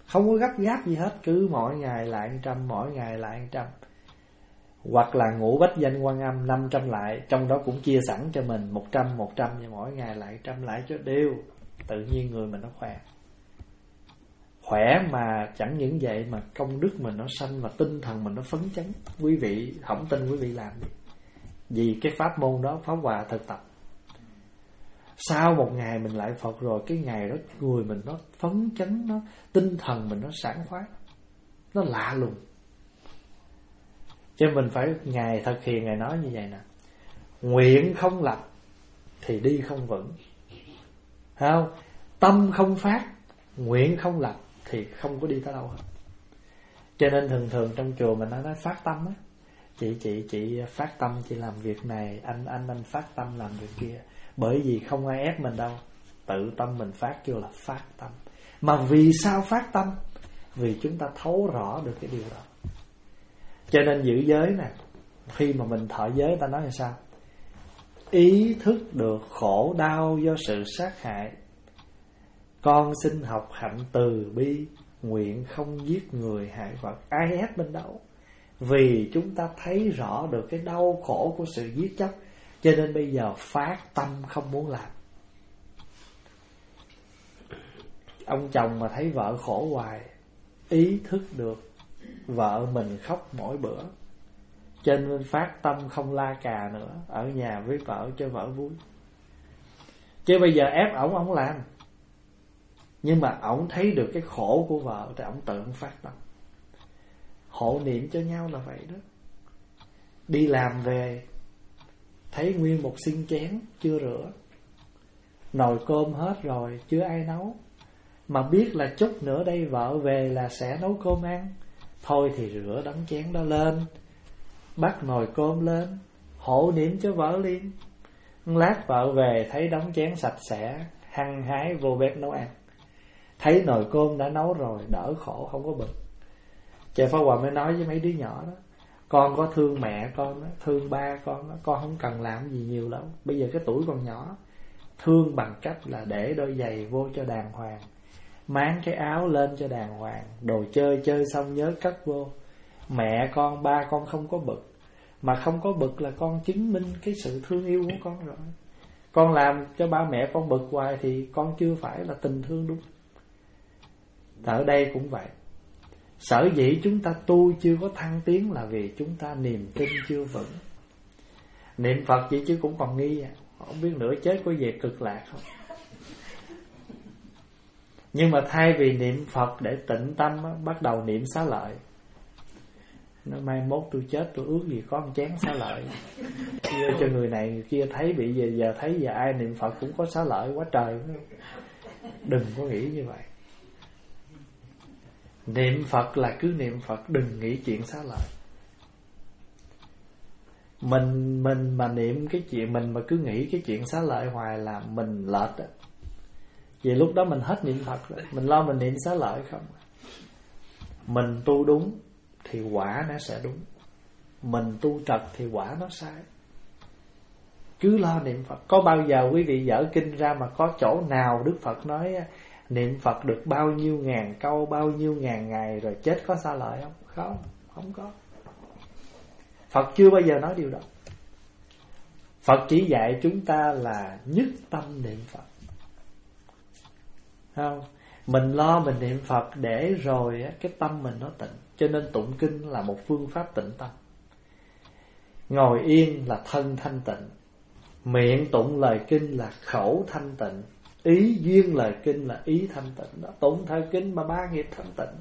Không có gấp gáp gì hết, cứ mỗi ngày lại một trăm, mỗi ngày lại một trăm. Hoặc là ngũ bách danh Quan Âm năm trăm lại, trong đó cũng chia sẵn cho mình một trăm, một trăm, và mỗi ngày lại một trăm lại cho đều. Tự nhiên người mình nó khỏe. Khỏe mà chẳng những vậy mà công đức mình nó sanh và tinh thần mình nó phấn chấn. Quý vị không tin quý vị làm đi. Vì cái pháp môn đó Pháp Hòa thực tập. Sau một ngày mình lại Phật rồi, cái ngày đó người mình nó phấn chấn, nó tinh thần mình nó sảng khoái, nó lạ lùng. Cho mình phải Ngài thực hiện, Ngài nói như vậy nè: nguyện không lập thì đi không vững. Thấy không? Tâm không phát, nguyện không lập thì không có đi tới đâu hết. Cho nên thường thường trong chùa mình nói, nói phát tâm á. Chị chị chị phát tâm chị làm việc này, anh anh anh phát tâm làm việc kia. Bởi vì không ai ép mình đâu, tự tâm mình phát kêu là phát tâm. Mà vì sao phát tâm? Vì chúng ta thấu rõ được cái điều đó. Cho nên giữ giới nè, khi mà mình thọ giới ta nói là sao? Ý thức được khổ đau do sự sát hại, con xin học hạnh từ bi, nguyện không giết người hại vật. Ai ép mình đâu? Vì chúng ta thấy rõ được cái đau khổ của sự giết chóc, cho nên bây giờ phát tâm không muốn làm. Ông chồng mà thấy vợ khổ hoài, ý thức được vợ mình khóc mỗi bữa, cho nên phát tâm không la cà nữa, ở nhà với vợ cho vợ vui. Chứ bây giờ ép ổng, ổng làm. Nhưng mà ổng thấy được cái khổ của vợ thì ổng tự ổng phát tâm. Hộ niệm cho nhau là vậy đó. Đi làm về thấy nguyên một xin chén chưa rửa, nồi cơm hết rồi chưa ai nấu, mà biết là chút nữa đây vợ về là sẽ nấu cơm ăn, thôi thì rửa đống chén đó lên, bắt nồi cơm lên, hộ niệm cho vợ liền. Lát vợ về thấy đống chén sạch sẽ, hăng hái vô bếp nấu ăn. Thấy nồi cơm đã nấu rồi, đỡ khổ, không có bực. Trời Pháp Hòa mới nói với mấy đứa nhỏ đó: con có thương mẹ con đó, thương ba con đó, con không cần làm gì nhiều đâu. Bây giờ cái tuổi còn nhỏ, thương bằng cách là để đôi giày vô cho đàng hoàng, máng cái áo lên cho đàng hoàng, đồ chơi chơi xong nhớ cất vô. Mẹ con, ba con không có bực. Mà không có bực là con chứng minh cái sự thương yêu của con rồi. Con làm cho ba mẹ con bực hoài thì con chưa phải là tình thương đúng. Ở đây cũng vậy. Sở dĩ chúng ta tu chưa có thăng tiến là vì chúng ta niềm tin chưa vững. Niệm Phật vậy chứ cũng còn nghi à. Không biết nửa chết có về cực lạc không. Nhưng mà thay vì niệm Phật để tịnh tâm á, bắt đầu niệm xá lợi. Nó mai mốt tôi chết tôi ước gì có một chén xá lợi, kia cho người này người kia thấy, bị giờ giờ thấy giờ ai niệm Phật cũng có xá lợi quá trời. Đừng có nghĩ như vậy. Niệm Phật là cứ niệm Phật, đừng nghĩ chuyện xá lợi. Mình mình mà niệm cái chuyện, mình mà cứ nghĩ cái chuyện xá lợi hoài là mình lệch á. Vì lúc đó mình hết niệm Phật rồi, mình lo mình niệm xá lợi không. Mình tu đúng thì quả nó sẽ đúng, mình tu trật thì quả nó sai. Cứ lo niệm Phật. Có bao giờ quý vị dở kinh ra mà có chỗ nào Đức Phật nói niệm Phật được bao nhiêu ngàn câu, bao nhiêu ngàn ngày rồi chết có xá lợi không? Không, không có. Phật chưa bao giờ nói điều đó. Phật chỉ dạy chúng ta là nhất tâm niệm Phật. Không? Mình lo mình niệm Phật để rồi cái tâm mình nó tịnh. Cho nên tụng kinh là một phương pháp tịnh tâm. Ngồi yên là thân thanh tịnh, miệng tụng lời kinh là khẩu thanh tịnh, ý duyên lời kinh là ý thanh tịnh đó. Tụng thời kinh mà ba nghiệp thanh tịnh.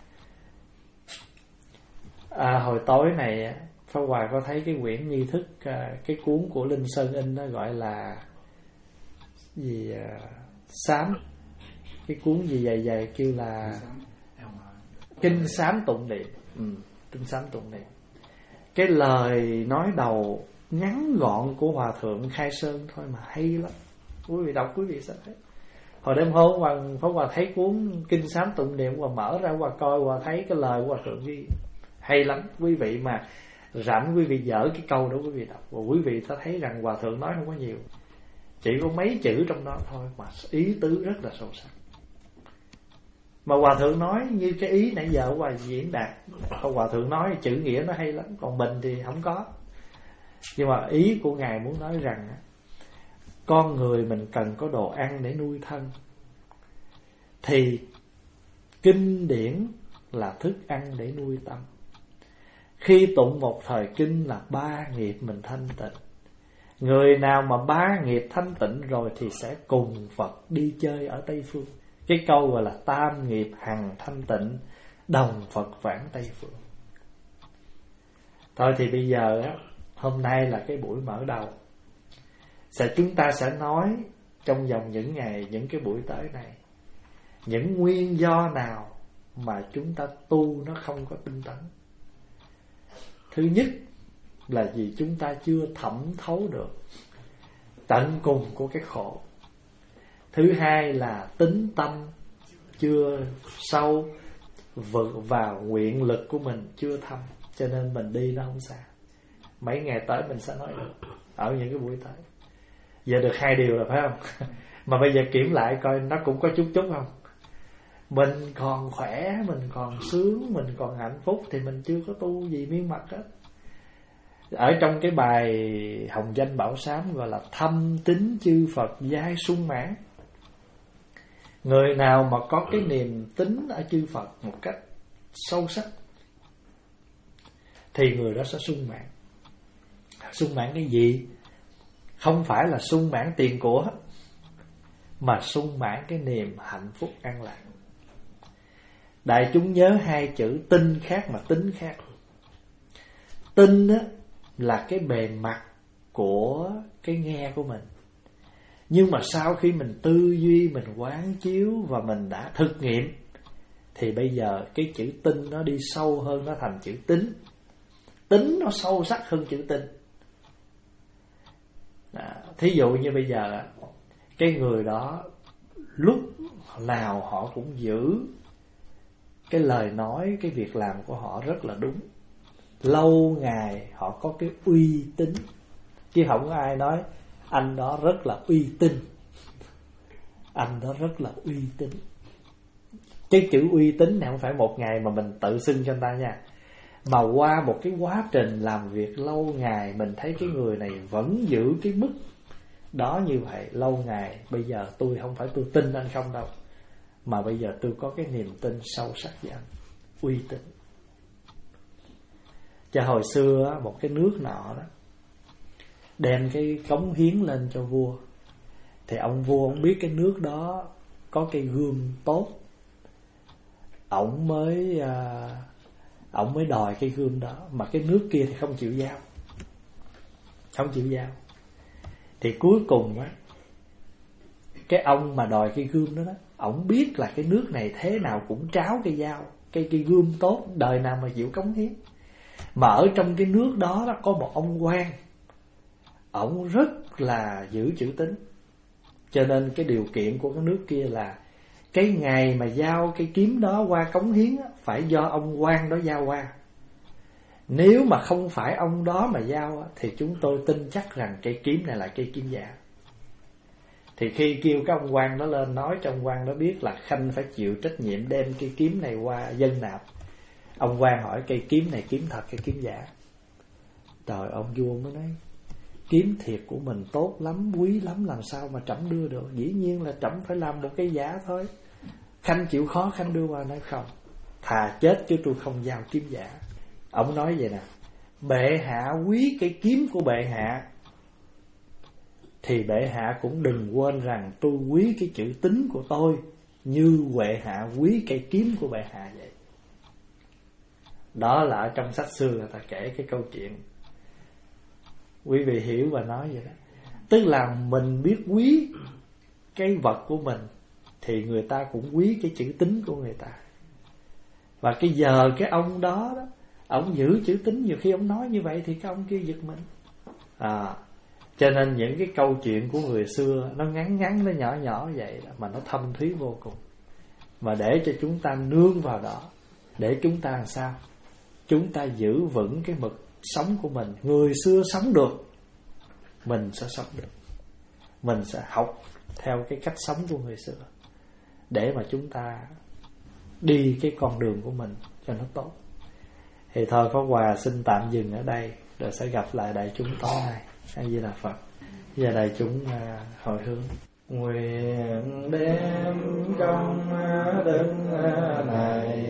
À, hồi tối này Pháp Hòa có thấy cái quyển nghi thức, cái cuốn của Linh Sơn in nó gọi là gì sám, cái cuốn gì dày dày kêu là Kinh Sám Tụng Niệm. ừ, Kinh Sám Tụng Niệm. Cái lời nói đầu ngắn gọn của Hòa Thượng Khai Sơn thôi mà hay lắm. Quý vị đọc quý vị sẽ thấy. Hồi đêm hôm Hoàng Pháp Hòa thấy cuốn Kinh Sám Tụng Niệm, Hòa mở ra Hòa coi, Hòa thấy cái lời của Hòa Thượng ghi hay lắm. Quý vị mà rảnh quý vị dở cái câu đó quý vị đọc, và quý vị ta thấy rằng Hòa Thượng nói không có nhiều, chỉ có mấy chữ trong đó thôi mà ý tứ rất là sâu sắc. Mà Hòa Thượng nói như cái ý nãy giờ Hòa diễn đạt, Hòa Thượng nói chữ nghĩa nó hay lắm, còn mình thì không có. Nhưng mà ý của Ngài muốn nói rằng con người mình cần có đồ ăn để nuôi thân, thì kinh điển là thức ăn để nuôi tâm. Khi tụng một thời kinh là ba nghiệp mình thanh tịnh. Người nào mà ba nghiệp thanh tịnh rồi thì sẽ cùng Phật đi chơi ở Tây Phương. Cái câu gọi là tam nghiệp hằng thanh tịnh, đồng Phật vãng Tây Phương. Thôi thì bây giờ á, hôm nay là cái buổi mở đầu. Sẽ chúng ta sẽ nói trong vòng những ngày, những cái buổi tới này, những nguyên do nào mà chúng ta tu nó không có tinh tấn. Thứ nhất là vì chúng ta chưa thẩm thấu được tận cùng của cái khổ. Thứ hai là tính tâm chưa sâu vào, nguyện lực của mình chưa thâm, cho nên mình đi nó không xa. Mấy ngày tới mình sẽ nói được ở những cái buổi tới. Giờ được hai điều rồi phải không? Mà bây giờ kiểm lại coi nó cũng có chút chút không. Mình còn khỏe, mình còn sướng, mình còn hạnh phúc thì mình chưa có tu gì miên mật hết. Ở trong cái bài Hồng Danh Bảo Sám gọi là thâm tín chư Phật giai sung mãn. Người nào mà có cái niềm tín ở chư Phật một cách sâu sắc thì người đó sẽ sung mãn. Sung mãn cái gì? Không phải là sung mãn tiền của, mà sung mãn cái niềm hạnh phúc an lạc. Đại chúng nhớ hai chữ tinh khác mà tính khác. Tinh á, là cái bề mặt của cái nghe của mình. Nhưng mà sau khi mình tư duy, mình quán chiếu và mình đã thực nghiệm, thì bây giờ cái chữ tinh nó đi sâu hơn, nó thành chữ tính. Tính nó sâu sắc hơn chữ tinh. À, thí dụ như bây giờ cái người đó lúc nào họ cũng giữ cái lời nói, cái việc làm của họ rất là đúng. Lâu ngày họ có cái uy tín, chứ không có ai nói anh đó rất là uy tín. Anh đó rất là uy tín. Cái chữ uy tín này không phải một ngày mà mình tự xưng cho người ta nha, mà qua một cái quá trình làm việc lâu ngày, mình thấy cái người này vẫn giữ cái mức đó như vậy lâu ngày. Bây giờ tôi không phải tôi tin anh không đâu, mà bây giờ tôi có cái niềm tin sâu sắc với anh, uy tín. Cho hồi xưa một cái nước nọ đó đem cái cống hiến lên cho vua, thì ông vua ông biết cái nước đó có cái gươm tốt, ổng mới à, ổng mới đòi cái gươm đó, mà cái nước kia thì không chịu giao, không chịu giao. Thì cuối cùng á, cái ông mà đòi cái gươm đó đó, ổng biết là cái nước này thế nào cũng tráo cái dao, cái cái gươm tốt, đời nào mà chịu cống hiến. Mà ở trong cái nước đó, đó có một ông quan, ổng rất là giữ chữ tín. Cho nên cái điều kiện của cái nước kia là cái ngày mà giao cái kiếm đó qua cống hiến á, phải do ông quan đó giao qua. Nếu mà không phải ông đó mà giao á, thì chúng tôi tin chắc rằng cây kiếm này là cây kiếm giả. Thì khi kêu cái ông quan đó lên nói cho ông quan đó biết là Khanh phải chịu trách nhiệm đem cây kiếm này qua dân nạp. Ông quan hỏi cây kiếm này kiếm thật hay kiếm giả? Trời, ông vua mới nói kiếm thiệt của mình tốt lắm, quý lắm, làm sao mà trẫm đưa được? Dĩ nhiên là trẫm phải làm một cái giả thôi. Khanh chịu khó Khanh đưa qua. Nói không, thà chết chứ tôi không giao kiếm giả. Ông nói vậy nè: bệ hạ quý cái kiếm của bệ hạ, thì bệ hạ cũng đừng quên rằng tôi quý cái chữ tín của tôi như bệ hạ quý cây kiếm của bệ hạ vậy. Đó là ở trong sách xưa người ta kể cái câu chuyện, quý vị hiểu và nói vậy đó. Tức là mình biết quý cái vật của mình thì người ta cũng quý cái chữ tín của người ta. Và cái giờ cái ông đó đó, ông giữ chữ tín, nhiều khi ông nói như vậy thì cái ông kia giật mình. À, cho nên những cái câu chuyện của người xưa nó ngắn ngắn, nó nhỏ nhỏ vậy đó, mà nó thâm thúy vô cùng. Mà để cho chúng ta nương vào đó, để chúng ta làm sao? Chúng ta giữ vững cái mực sống của mình. Người xưa sống được, mình sẽ sống được. Mình sẽ học theo cái cách sống của người xưa, để mà chúng ta đi cái con đường của mình cho nó tốt. Thì thôi Pháp Hòa xin tạm dừng ở đây, rồi sẽ gặp lại đại chúng tối nay. A Di Đà Phật. Giờ đại chúng à, hồi hướng. Nguyện đem công đức này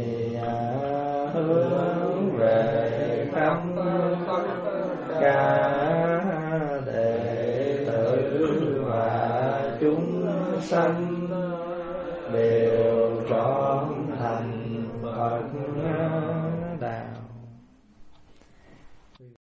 hướng về khắp tất cả đệ tử và chúng sanh đều trọn thành Phật